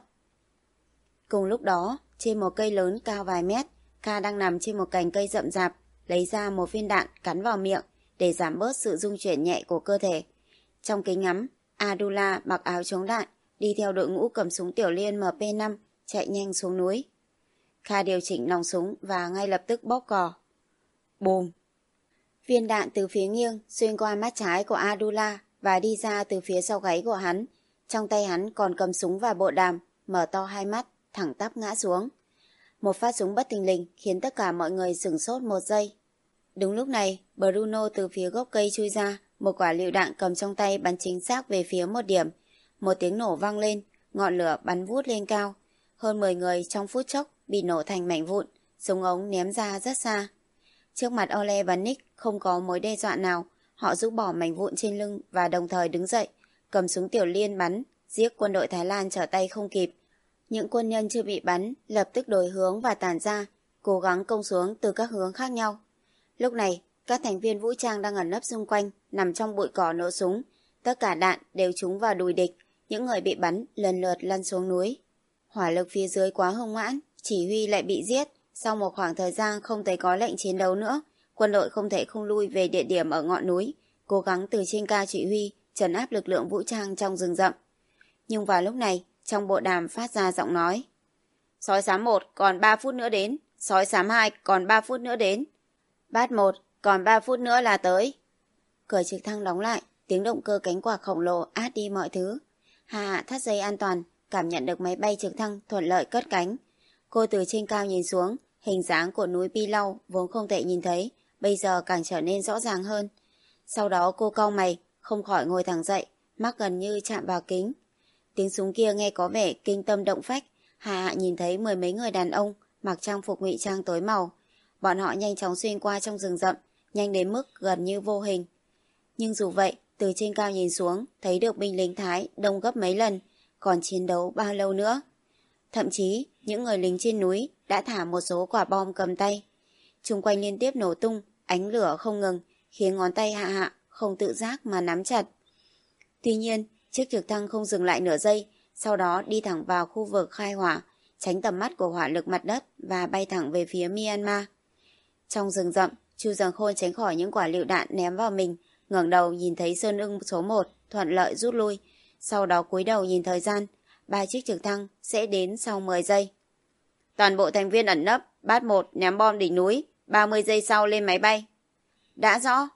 Cùng lúc đó, trên một cây lớn cao vài mét, Kha đang nằm trên một cành cây rậm rạp, lấy ra một viên đạn cắn vào miệng để giảm bớt sự rung chuyển nhẹ của cơ thể. Trong kính ngắm, Adula mặc áo chống đạn, đi theo đội ngũ cầm súng tiểu liên M P năm, chạy nhanh xuống núi. Kha điều chỉnh nòng súng và ngay lập tức bóp cò. Bùm! Viên đạn từ phía nghiêng xuyên qua mắt trái của Adula và đi ra từ phía sau gáy của hắn. Trong tay hắn còn cầm súng và bộ đàm, mở to hai mắt, thẳng tắp ngã xuống. Một phát súng bất thình lình khiến tất cả mọi người sửng sốt một giây. Đúng lúc này, Bruno từ phía gốc cây chui ra, một quả lựu đạn cầm trong tay bắn chính xác về phía một điểm. Một tiếng nổ vang lên, ngọn lửa bắn vút lên cao. Hơn mười người trong phút chốc bị nổ thành mảnh vụn, súng ống ném ra rất xa. Trước mặt Ole và Nick không có mối đe dọa nào, họ rũ bỏ mảnh vụn trên lưng và đồng thời đứng dậy, cầm súng tiểu liên bắn, giết quân đội Thái Lan trở tay không kịp. Những quân nhân chưa bị bắn lập tức đổi hướng và tản ra, cố gắng công xuống từ các hướng khác nhau. Lúc này, các thành viên vũ trang đang ẩn nấp xung quanh, nằm trong bụi cỏ nổ súng. Tất cả đạn đều trúng vào đùi địch, những người bị bắn lần lượt lăn xuống núi. Hỏa lực phía dưới quá hung mãnh, chỉ huy lại bị giết. Sau một khoảng thời gian không thấy có lệnh chiến đấu nữa, quân đội không thể không lui về địa điểm ở ngọn núi, cố gắng từ trên cao chỉ huy, trấn áp lực lượng vũ trang trong rừng rậm. Nhưng vào lúc này, trong bộ đàm phát ra giọng nói. Sói xám một còn ba phút nữa đến, sói xám hai còn ba phút nữa đến. Bát một còn ba phút nữa là tới. Cửa trực thăng đóng lại, Tiếng động cơ cánh quạt khổng lồ át đi mọi thứ. Hạ Hạ thắt dây an toàn, cảm nhận được máy bay trực thăng thuận lợi cất cánh. Cô từ trên cao nhìn xuống, hình dáng của núi Pi Lau vốn không thể nhìn thấy, bây giờ càng trở nên rõ ràng hơn. Sau đó cô cau mày, không khỏi ngồi thẳng dậy, mắt gần như chạm vào kính. Tiếng súng kia nghe có vẻ kinh tâm động phách. Hạ Hạ nhìn thấy mười mấy người đàn ông mặc trang phục ngụy trang tối màu. Bọn họ nhanh chóng xuyên qua trong rừng rậm, nhanh đến mức gần như vô hình. Nhưng dù vậy, từ trên cao nhìn xuống, thấy được binh lính Thái đông gấp mấy lần, còn chiến đấu bao lâu nữa. Thậm chí, những người lính trên núi đã thả một số quả bom cầm tay. Xung quanh liên tiếp nổ tung, ánh lửa không ngừng, khiến ngón tay Hạ Hạ không tự giác mà nắm chặt. Tuy nhiên, chiếc trực thăng không dừng lại nửa giây, sau đó đi thẳng vào khu vực khai hỏa, tránh tầm mắt của hỏa lực mặt đất và bay thẳng về phía Myanmar. Trong rừng rậm, Chu Giằng Khôn tránh khỏi những quả lựu đạn ném vào mình, ngẩng đầu nhìn thấy Sơn Ưng số một thuận lợi rút lui, sau đó cúi đầu nhìn thời gian, ba chiếc trực thăng sẽ đến sau mười giây. Toàn bộ thành viên ẩn nấp, bát một ném bom đỉnh núi, ba mươi giây sau lên máy bay. Đã rõ.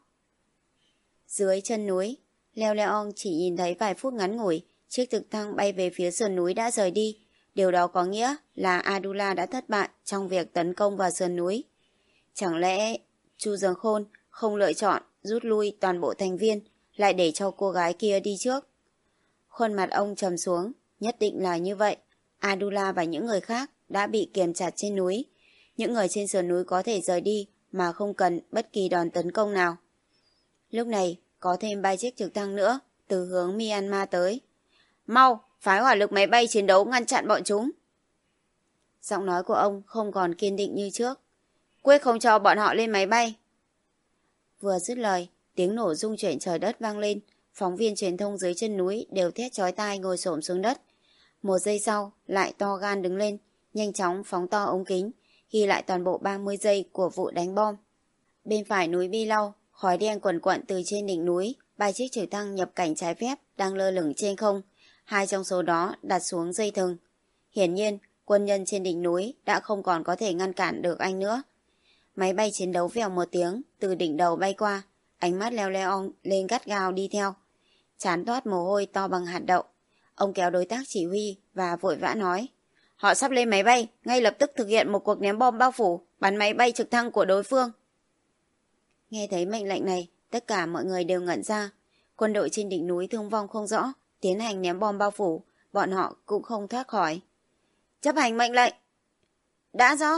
Dưới chân núi, Leo Leong chỉ nhìn thấy vài phút ngắn ngủi, chiếc trực thăng bay về phía sườn núi đã rời đi. Điều đó có nghĩa là Adula đã thất bại trong việc tấn công vào sườn núi. Chẳng lẽ Chu Giằng Khôn không lựa chọn rút lui toàn bộ thành viên, lại để cho cô gái kia đi trước? Khuôn mặt ông trầm xuống, nhất định là như vậy. Adula và những người khác đã bị kiềm chặt trên núi. Những người trên sườn núi có thể rời đi mà không cần bất kỳ đòn tấn công nào. Lúc này, có thêm ba chiếc trực thăng nữa từ hướng Myanmar tới. Mau, phái hỏa lực máy bay chiến đấu ngăn chặn bọn chúng. Giọng nói của ông không còn kiên định như trước. Quyết không cho bọn họ lên máy bay. Vừa dứt lời, tiếng nổ rung chuyển trời đất vang lên. Phóng viên truyền thông dưới chân núi đều thét chói tai ngồi xổm xuống đất. Một giây sau, lại to gan đứng lên, nhanh chóng phóng to ống kính, ghi lại toàn bộ ba mươi giây của vụ đánh bom. Bên phải núi Bi Lau, khói đen quần quận từ trên đỉnh núi, ba chiếc trực thăng nhập cảnh trái phép đang lơ lửng trên không. Hai trong số đó đặt xuống dây thừng. Hiển nhiên, quân nhân trên đỉnh núi đã không còn có thể ngăn cản được anh nữa. Máy bay chiến đấu vèo một tiếng từ đỉnh đầu bay qua, ánh mắt Leo Leong lên gắt gao đi theo. Trán toát mồ hôi to bằng hạt đậu. Ông kéo đối tác chỉ huy và vội vã nói: Họ sắp lên máy bay, ngay lập tức thực hiện một cuộc ném bom bao phủ, bắn máy bay trực thăng của đối phương. Nghe thấy mệnh lệnh này, tất cả mọi người đều ngẩn ra. Quân đội trên đỉnh núi thương vong không rõ, tiến hành ném bom bao phủ, bọn họ cũng không thoát khỏi. Chấp hành mệnh lệnh. Đã rõ.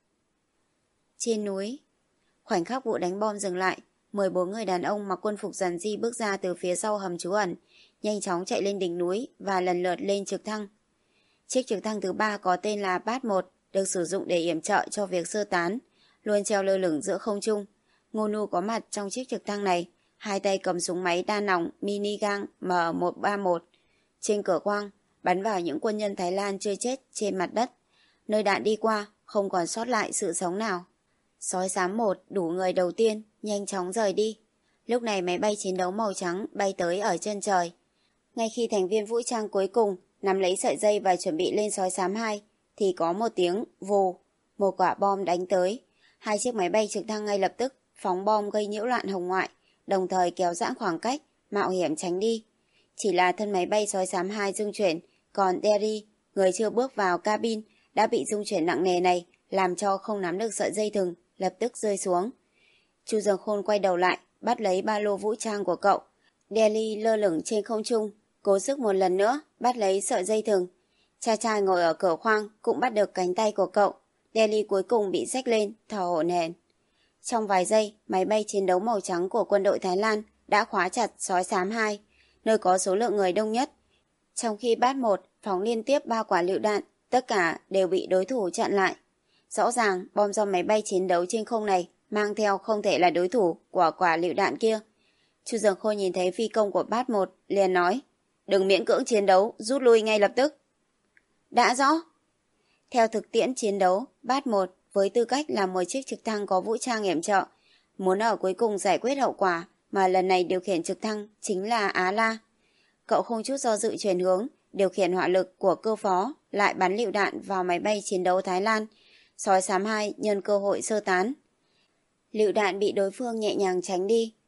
Trên núi, khoảnh khắc vụ đánh bom dừng lại, mười bốn người đàn ông mặc quân phục rằn ri bước ra từ phía sau hầm trú ẩn, nhanh chóng chạy lên đỉnh núi và lần lượt lên trực thăng. Chiếc trực thăng thứ ba có tên là Bát một, được sử dụng để yểm trợ cho việc sơ tán, luôn treo lơ lửng giữa không trung. Ngô Nu có mặt trong chiếc trực thăng này, hai tay cầm súng máy đa nòng minigun M một ba một. Trên cửa khoang, bắn vào những quân nhân Thái Lan chưa chết trên mặt đất. Nơi đạn đi qua, không còn sót lại sự sống nào. Sói xám một đủ người đầu tiên, nhanh chóng rời đi. Lúc này máy bay chiến đấu màu trắng bay tới ở chân trời. Ngay khi thành viên vũ trang cuối cùng nắm lấy sợi dây và chuẩn bị lên sói xám hai, thì có một tiếng vù, một quả bom đánh tới. Hai chiếc máy bay trực thăng ngay lập tức phóng bom gây nhiễu loạn hồng ngoại, đồng thời kéo giãn khoảng cách, mạo hiểm tránh đi. Chỉ là thân máy bay sói xám hai rung chuyển, còn Derry, người chưa bước vào cabin, đã bị rung chuyển nặng nề này, làm cho không nắm được sợi dây thừng, lập tức rơi xuống. Chu Giằng Khôn quay đầu lại, bắt lấy ba lô vũ trang của cậu. Derry lơ lửng trên không trung, cố sức một lần nữa, bắt lấy sợi dây thừng. Cha trai ngồi ở cửa khoang cũng bắt được cánh tay của cậu. Derry cuối cùng bị xách lên, thở hổn hển. Trong vài giây, máy bay chiến đấu màu trắng của quân đội Thái Lan đã khóa chặt sói xám hai, nơi có số lượng người đông nhất. Trong khi Bát một phóng liên tiếp ba quả lựu đạn, tất cả đều bị đối thủ chặn lại. Rõ ràng, bom do máy bay chiến đấu trên không này mang theo không thể là đối thủ của quả lựu đạn kia. Chu Giằng Khôn nhìn thấy phi công của Bát một, liền nói: Đừng miễn cưỡng chiến đấu, rút lui ngay lập tức. Đã rõ. Theo thực tiễn chiến đấu, Bát một với tư cách là một chiếc trực thăng có vũ trang yểm trợ, muốn ở cuối cùng giải quyết hậu quả, mà lần này điều khiển trực thăng chính là Á La. Cậu không chút do dự chuyển hướng, điều khiển hỏa lực của cơ phó, lại bắn lựu đạn vào máy bay chiến đấu Thái Lan. Sói xám hai nhân cơ hội sơ tán. Lựu đạn bị đối phương nhẹ nhàng tránh đi, ngược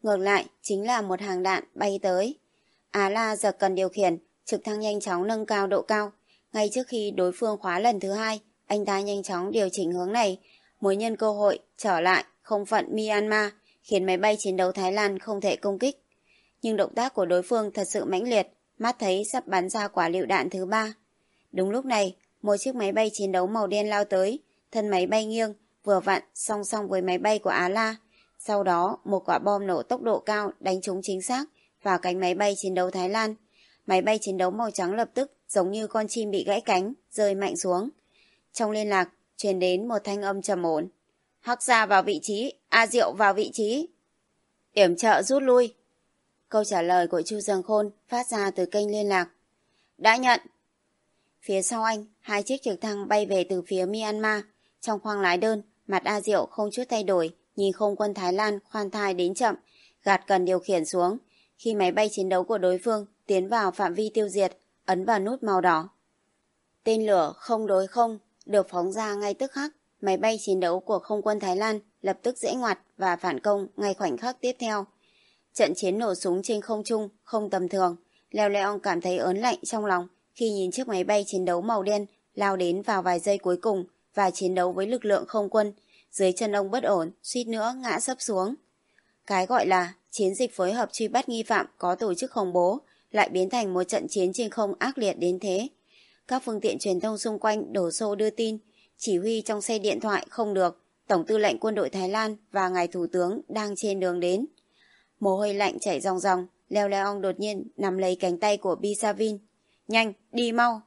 ngược lại chính là một hàng đạn bay tới. Á La giật cần điều khiển, trực thăng nhanh chóng nâng cao độ cao. Ngay trước khi đối phương khóa lần thứ hai, anh ta nhanh chóng điều chỉnh hướng này, muốn nhân cơ hội trở lại không phận Myanmar, khiến máy bay chiến đấu Thái Lan không thể công kích. Nhưng động tác của đối phương thật sự mãnh liệt, mắt thấy sắp bắn ra quả lựu đạn thứ ba. Đúng lúc này, một chiếc máy bay chiến đấu màu đen lao tới, thân máy bay nghiêng, vừa vặn song song với máy bay của Á La. Sau đó, một quả bom nổ tốc độ cao đánh trúng chính xác vào cánh máy bay chiến đấu Thái Lan. Máy bay chiến đấu màu trắng lập tức giống như con chim bị gãy cánh, rơi mạnh xuống. Trong liên lạc, truyền đến một thanh âm trầm ổn. Hắc Gia vào vị trí, A Diệu vào vị trí. Yểm trợ rút lui. Câu trả lời của Chu Dâng Khôn phát ra từ kênh liên lạc. Đã nhận. Phía sau anh, hai chiếc trực thăng bay về từ phía Myanmar. Trong khoang lái đơn, mặt A Diệu không chút thay đổi, nhìn không quân Thái Lan khoan thai đến chậm, gạt cần điều khiển xuống. Khi máy bay chiến đấu của đối phương tiến vào phạm vi tiêu diệt, ấn vào nút màu đỏ. Tên lửa không đối không được phóng ra ngay tức khắc. Máy bay chiến đấu của không quân Thái Lan lập tức giãy ngoặt và phản công ngay khoảnh khắc tiếp theo. Trận chiến nổ súng trên không trung không tầm thường. Leo Leong cảm thấy ớn lạnh trong lòng khi nhìn chiếc máy bay chiến đấu màu đen lao đến vào vài giây cuối cùng và chiến đấu với lực lượng không quân. Dưới chân ông bất ổn, suýt nữa ngã sấp xuống. Cái gọi là chiến dịch phối hợp truy bắt nghi phạm có tổ chức khủng bố lại biến thành một trận chiến trên không ác liệt đến thế. Các phương tiện truyền thông xung quanh đổ xô đưa tin, chỉ huy trong xe điện thoại không được, Tổng tư lệnh quân đội Thái Lan và ngài thủ tướng đang trên đường đến. Mồ hôi lạnh chảy ròng ròng, Leo Leong đột nhiên nắm lấy cánh tay của Bisavin. Nhanh, đi mau!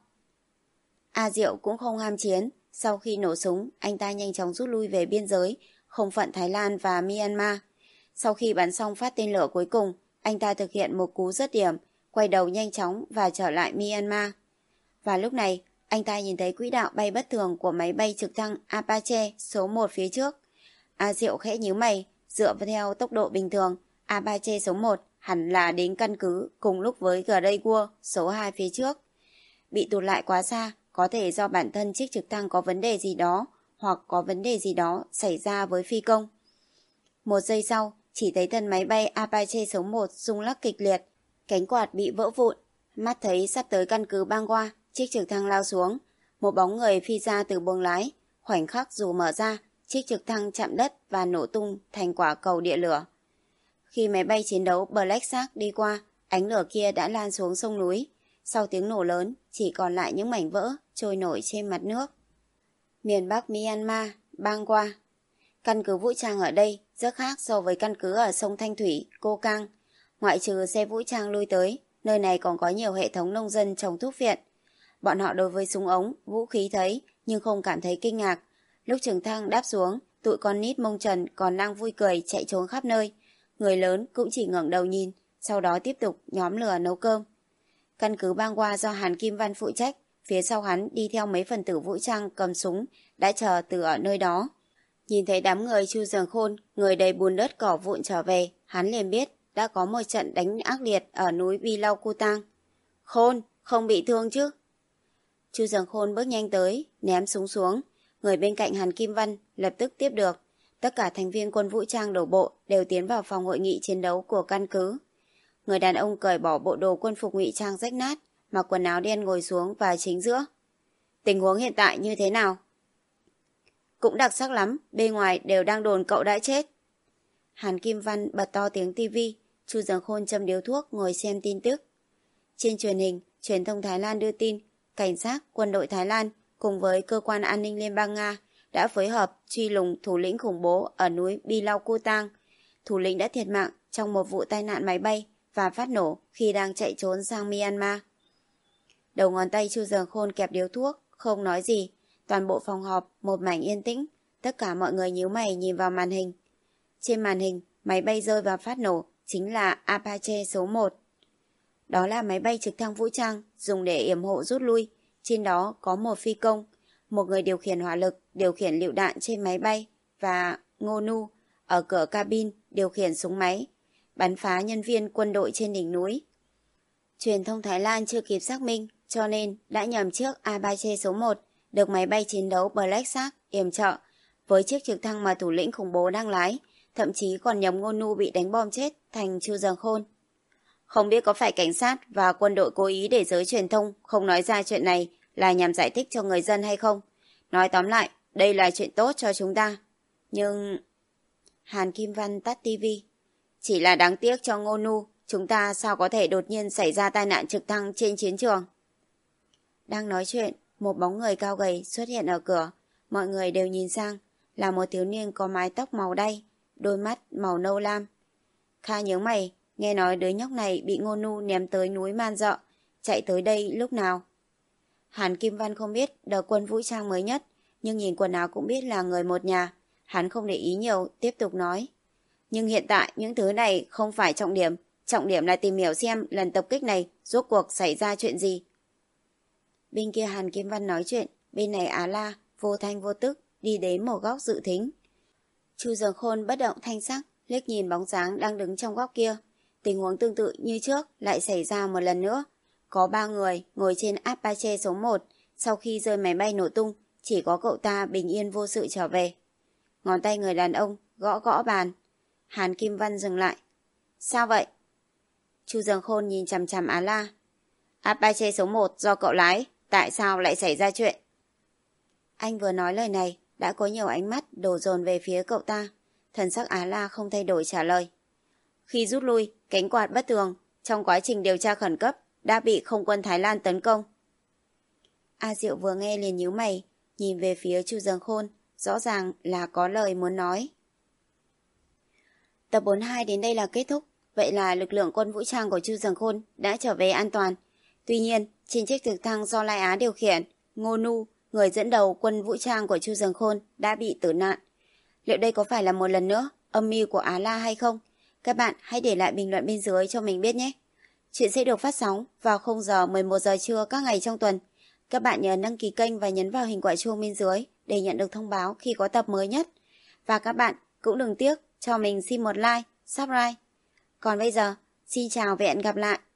A Diệu cũng không ham chiến, sau khi nổ súng, anh ta nhanh chóng rút lui về biên giới, không phận Thái Lan và Myanmar. Sau khi bắn xong phát tên lửa cuối cùng, anh ta thực hiện một cú dứt điểm, quay đầu nhanh chóng và trở lại Myanmar. Và lúc này, anh ta nhìn thấy quỹ đạo bay bất thường của máy bay trực thăng Apache số một phía trước. A Diệu khẽ nhíu mày, dựa theo tốc độ bình thường, Apache số một hẳn là đến căn cứ cùng lúc với Greyhound số hai phía trước. Bị tụt lại quá xa, có thể do bản thân chiếc trực thăng có vấn đề gì đó, hoặc có vấn đề gì đó xảy ra với phi công. Một giây sau, chỉ thấy thân máy bay Apache số một rung lắc kịch liệt, cánh quạt bị vỡ vụn. Mắt thấy sắp tới căn cứ Bangwa, chiếc trực thăng lao xuống. Một bóng người phi ra từ buồng lái, khoảnh khắc dù mở ra, chiếc trực thăng chạm đất và nổ tung thành quả cầu địa lửa. Khi máy bay chiến đấu Black Shark đi qua, ánh lửa kia đã lan xuống sông núi. Sau tiếng nổ lớn, chỉ còn lại những mảnh vỡ trôi nổi trên mặt nước. Miền Bắc Myanmar, Bangwa. Căn cứ vũ trang ở đây rất khác so với căn cứ ở sông Thanh Thủy, Cô Cang. Ngoại trừ xe vũ trang lui tới, nơi này còn có nhiều hệ thống nông dân trồng thuốc viện. Bọn họ đối với súng ống, vũ khí thấy nhưng không cảm thấy kinh ngạc. Lúc trực thăng đáp xuống, tụi con nít mông trần còn đang vui cười chạy trốn khắp nơi. Người lớn cũng chỉ ngẩng đầu nhìn, sau đó tiếp tục nhóm lửa nấu cơm. Căn cứ Bangwa do Hàn Kim Văn phụ trách, phía sau hắn đi theo mấy phần tử vũ trang cầm súng đã chờ từ ở nơi đó. Nhìn thấy đám người Chu Dâng Khôn, người đầy bùn đất cỏ vụn trở về, hắn liền biết đã có một trận đánh ác liệt ở núi Bilau Kutang. Khôn, không bị thương chứ? Chu Dâng Khôn bước nhanh tới, ném súng xuống. Người bên cạnh Hàn Kim Văn lập tức tiếp được. Tất cả thành viên quân vũ trang đổ bộ đều tiến vào phòng hội nghị chiến đấu của căn cứ. Người đàn ông cởi bỏ bộ đồ quân phục ngụy trang rách nát, mặc quần áo đen ngồi xuống và chính giữa. Tình huống hiện tại như thế nào? Cũng đặc sắc lắm, bên ngoài đều đang đồn cậu đã chết. Hàn Kim Văn bật to tiếng tivi, Chu Dâng Khôn châm điếu thuốc ngồi xem tin tức. Trên truyền hình, truyền thông Thái Lan đưa tin, cảnh sát, quân đội Thái Lan cùng với cơ quan an ninh Liên bang Nga đã phối hợp truy lùng thủ lĩnh khủng bố ở núi Bilau Kutang. Thủ lĩnh đã thiệt mạng trong một vụ tai nạn máy bay và phát nổ khi đang chạy trốn sang Myanmar. Đầu ngón tay Chu Dâng Khôn kẹp điếu thuốc, không nói gì. Toàn bộ phòng họp một mảnh yên tĩnh, tất cả mọi người nhíu mày nhìn vào màn hình. Trên màn hình, máy bay rơi và phát nổ chính là Apache số một. Đó là máy bay trực thăng vũ trang dùng để yểm hộ rút lui. Trên đó có một phi công, một người điều khiển hỏa lực, điều khiển lựu đạn trên máy bay và Ngô Nu ở cửa cabin điều khiển súng máy, bắn phá nhân viên quân đội trên đỉnh núi. Truyền thông Thái Lan chưa kịp xác minh, cho nên đã nhầm chiếc Apache số một được máy bay chiến đấu Black Shark yểm trợ với chiếc trực thăng mà thủ lĩnh khủng bố đang lái, thậm chí còn nhầm Ngô Nu bị đánh bom chết thành Chu Giằng Khôn. Không biết có phải cảnh sát và quân đội cố ý để giới truyền thông không nói ra chuyện này là nhằm giải thích cho người dân hay không. Nói tóm lại, đây là chuyện tốt cho chúng ta. Nhưng... Hàn Kim Văn tắt tivi. Chỉ là đáng tiếc cho Ngô Nu, chúng ta sao có thể đột nhiên xảy ra tai nạn trực thăng trên chiến trường. Đang nói chuyện, một bóng người cao gầy xuất hiện ở cửa. Mọi người đều nhìn sang, là một thiếu niên có mái tóc màu đay, đôi mắt màu nâu lam. Kha nhớ mày, nghe nói đứa nhóc này bị Ngô Nu ném tới núi Man Dợ, chạy tới đây lúc nào. Hàn Kim Văn không biết đợt quân vũ trang mới nhất, nhưng nhìn quần áo cũng biết là người một nhà. Hắn không để ý nhiều, tiếp tục nói. Nhưng hiện tại những thứ này không phải trọng điểm, trọng điểm là tìm hiểu xem lần tập kích này rốt cuộc xảy ra chuyện gì. Bên kia Hàn Kim Văn nói chuyện, bên này Á La vô thanh vô tức đi đến một góc dự thính. Chu Giằng Khôn bất động thanh sắc, liếc nhìn bóng dáng đang đứng trong góc kia. Tình huống tương tự như trước lại xảy ra một lần nữa. Có ba người ngồi trên Apache số một, sau khi rơi máy bay nổ tung, chỉ có cậu ta bình yên vô sự trở về. Ngón tay người đàn ông gõ gõ bàn. Hàn Kim Văn dừng lại. Sao vậy? Chu Giằng Khôn nhìn chằm chằm Á La. Apache số một do cậu lái, tại sao lại xảy ra chuyện? Anh vừa nói lời này, đã có nhiều ánh mắt đổ dồn về phía cậu ta. Thần sắc Á La không thay đổi trả lời. Khi rút lui, cánh quạt bất thường, trong quá trình điều tra khẩn cấp, đã bị không quân Thái Lan tấn công. A Diệu vừa nghe liền nhíu mày, nhìn về phía Chu Giằng Khôn, rõ ràng là có lời muốn nói. Tập bốn mươi hai đến đây là kết thúc, vậy là lực lượng quân vũ trang của Chu Giằng Khôn đã trở về an toàn. Tuy nhiên, trên chiếc trực thăng do Lai Á điều khiển, Ngô Nu, người dẫn đầu quân vũ trang của Chu Giằng Khôn, đã bị tử nạn. Liệu đây có phải là một lần nữa âm mưu của Á La hay không? Các bạn hãy để lại bình luận bên dưới cho mình biết nhé. Chuyện sẽ được phát sóng vào không giờ mười một giờ trưa các ngày trong tuần. Các bạn nhớ đăng ký kênh và nhấn vào hình quả chuông bên dưới để nhận được thông báo khi có tập mới nhất. Và các bạn cũng đừng tiếc cho mình xin một like, subscribe. Còn bây giờ, xin chào và hẹn gặp lại.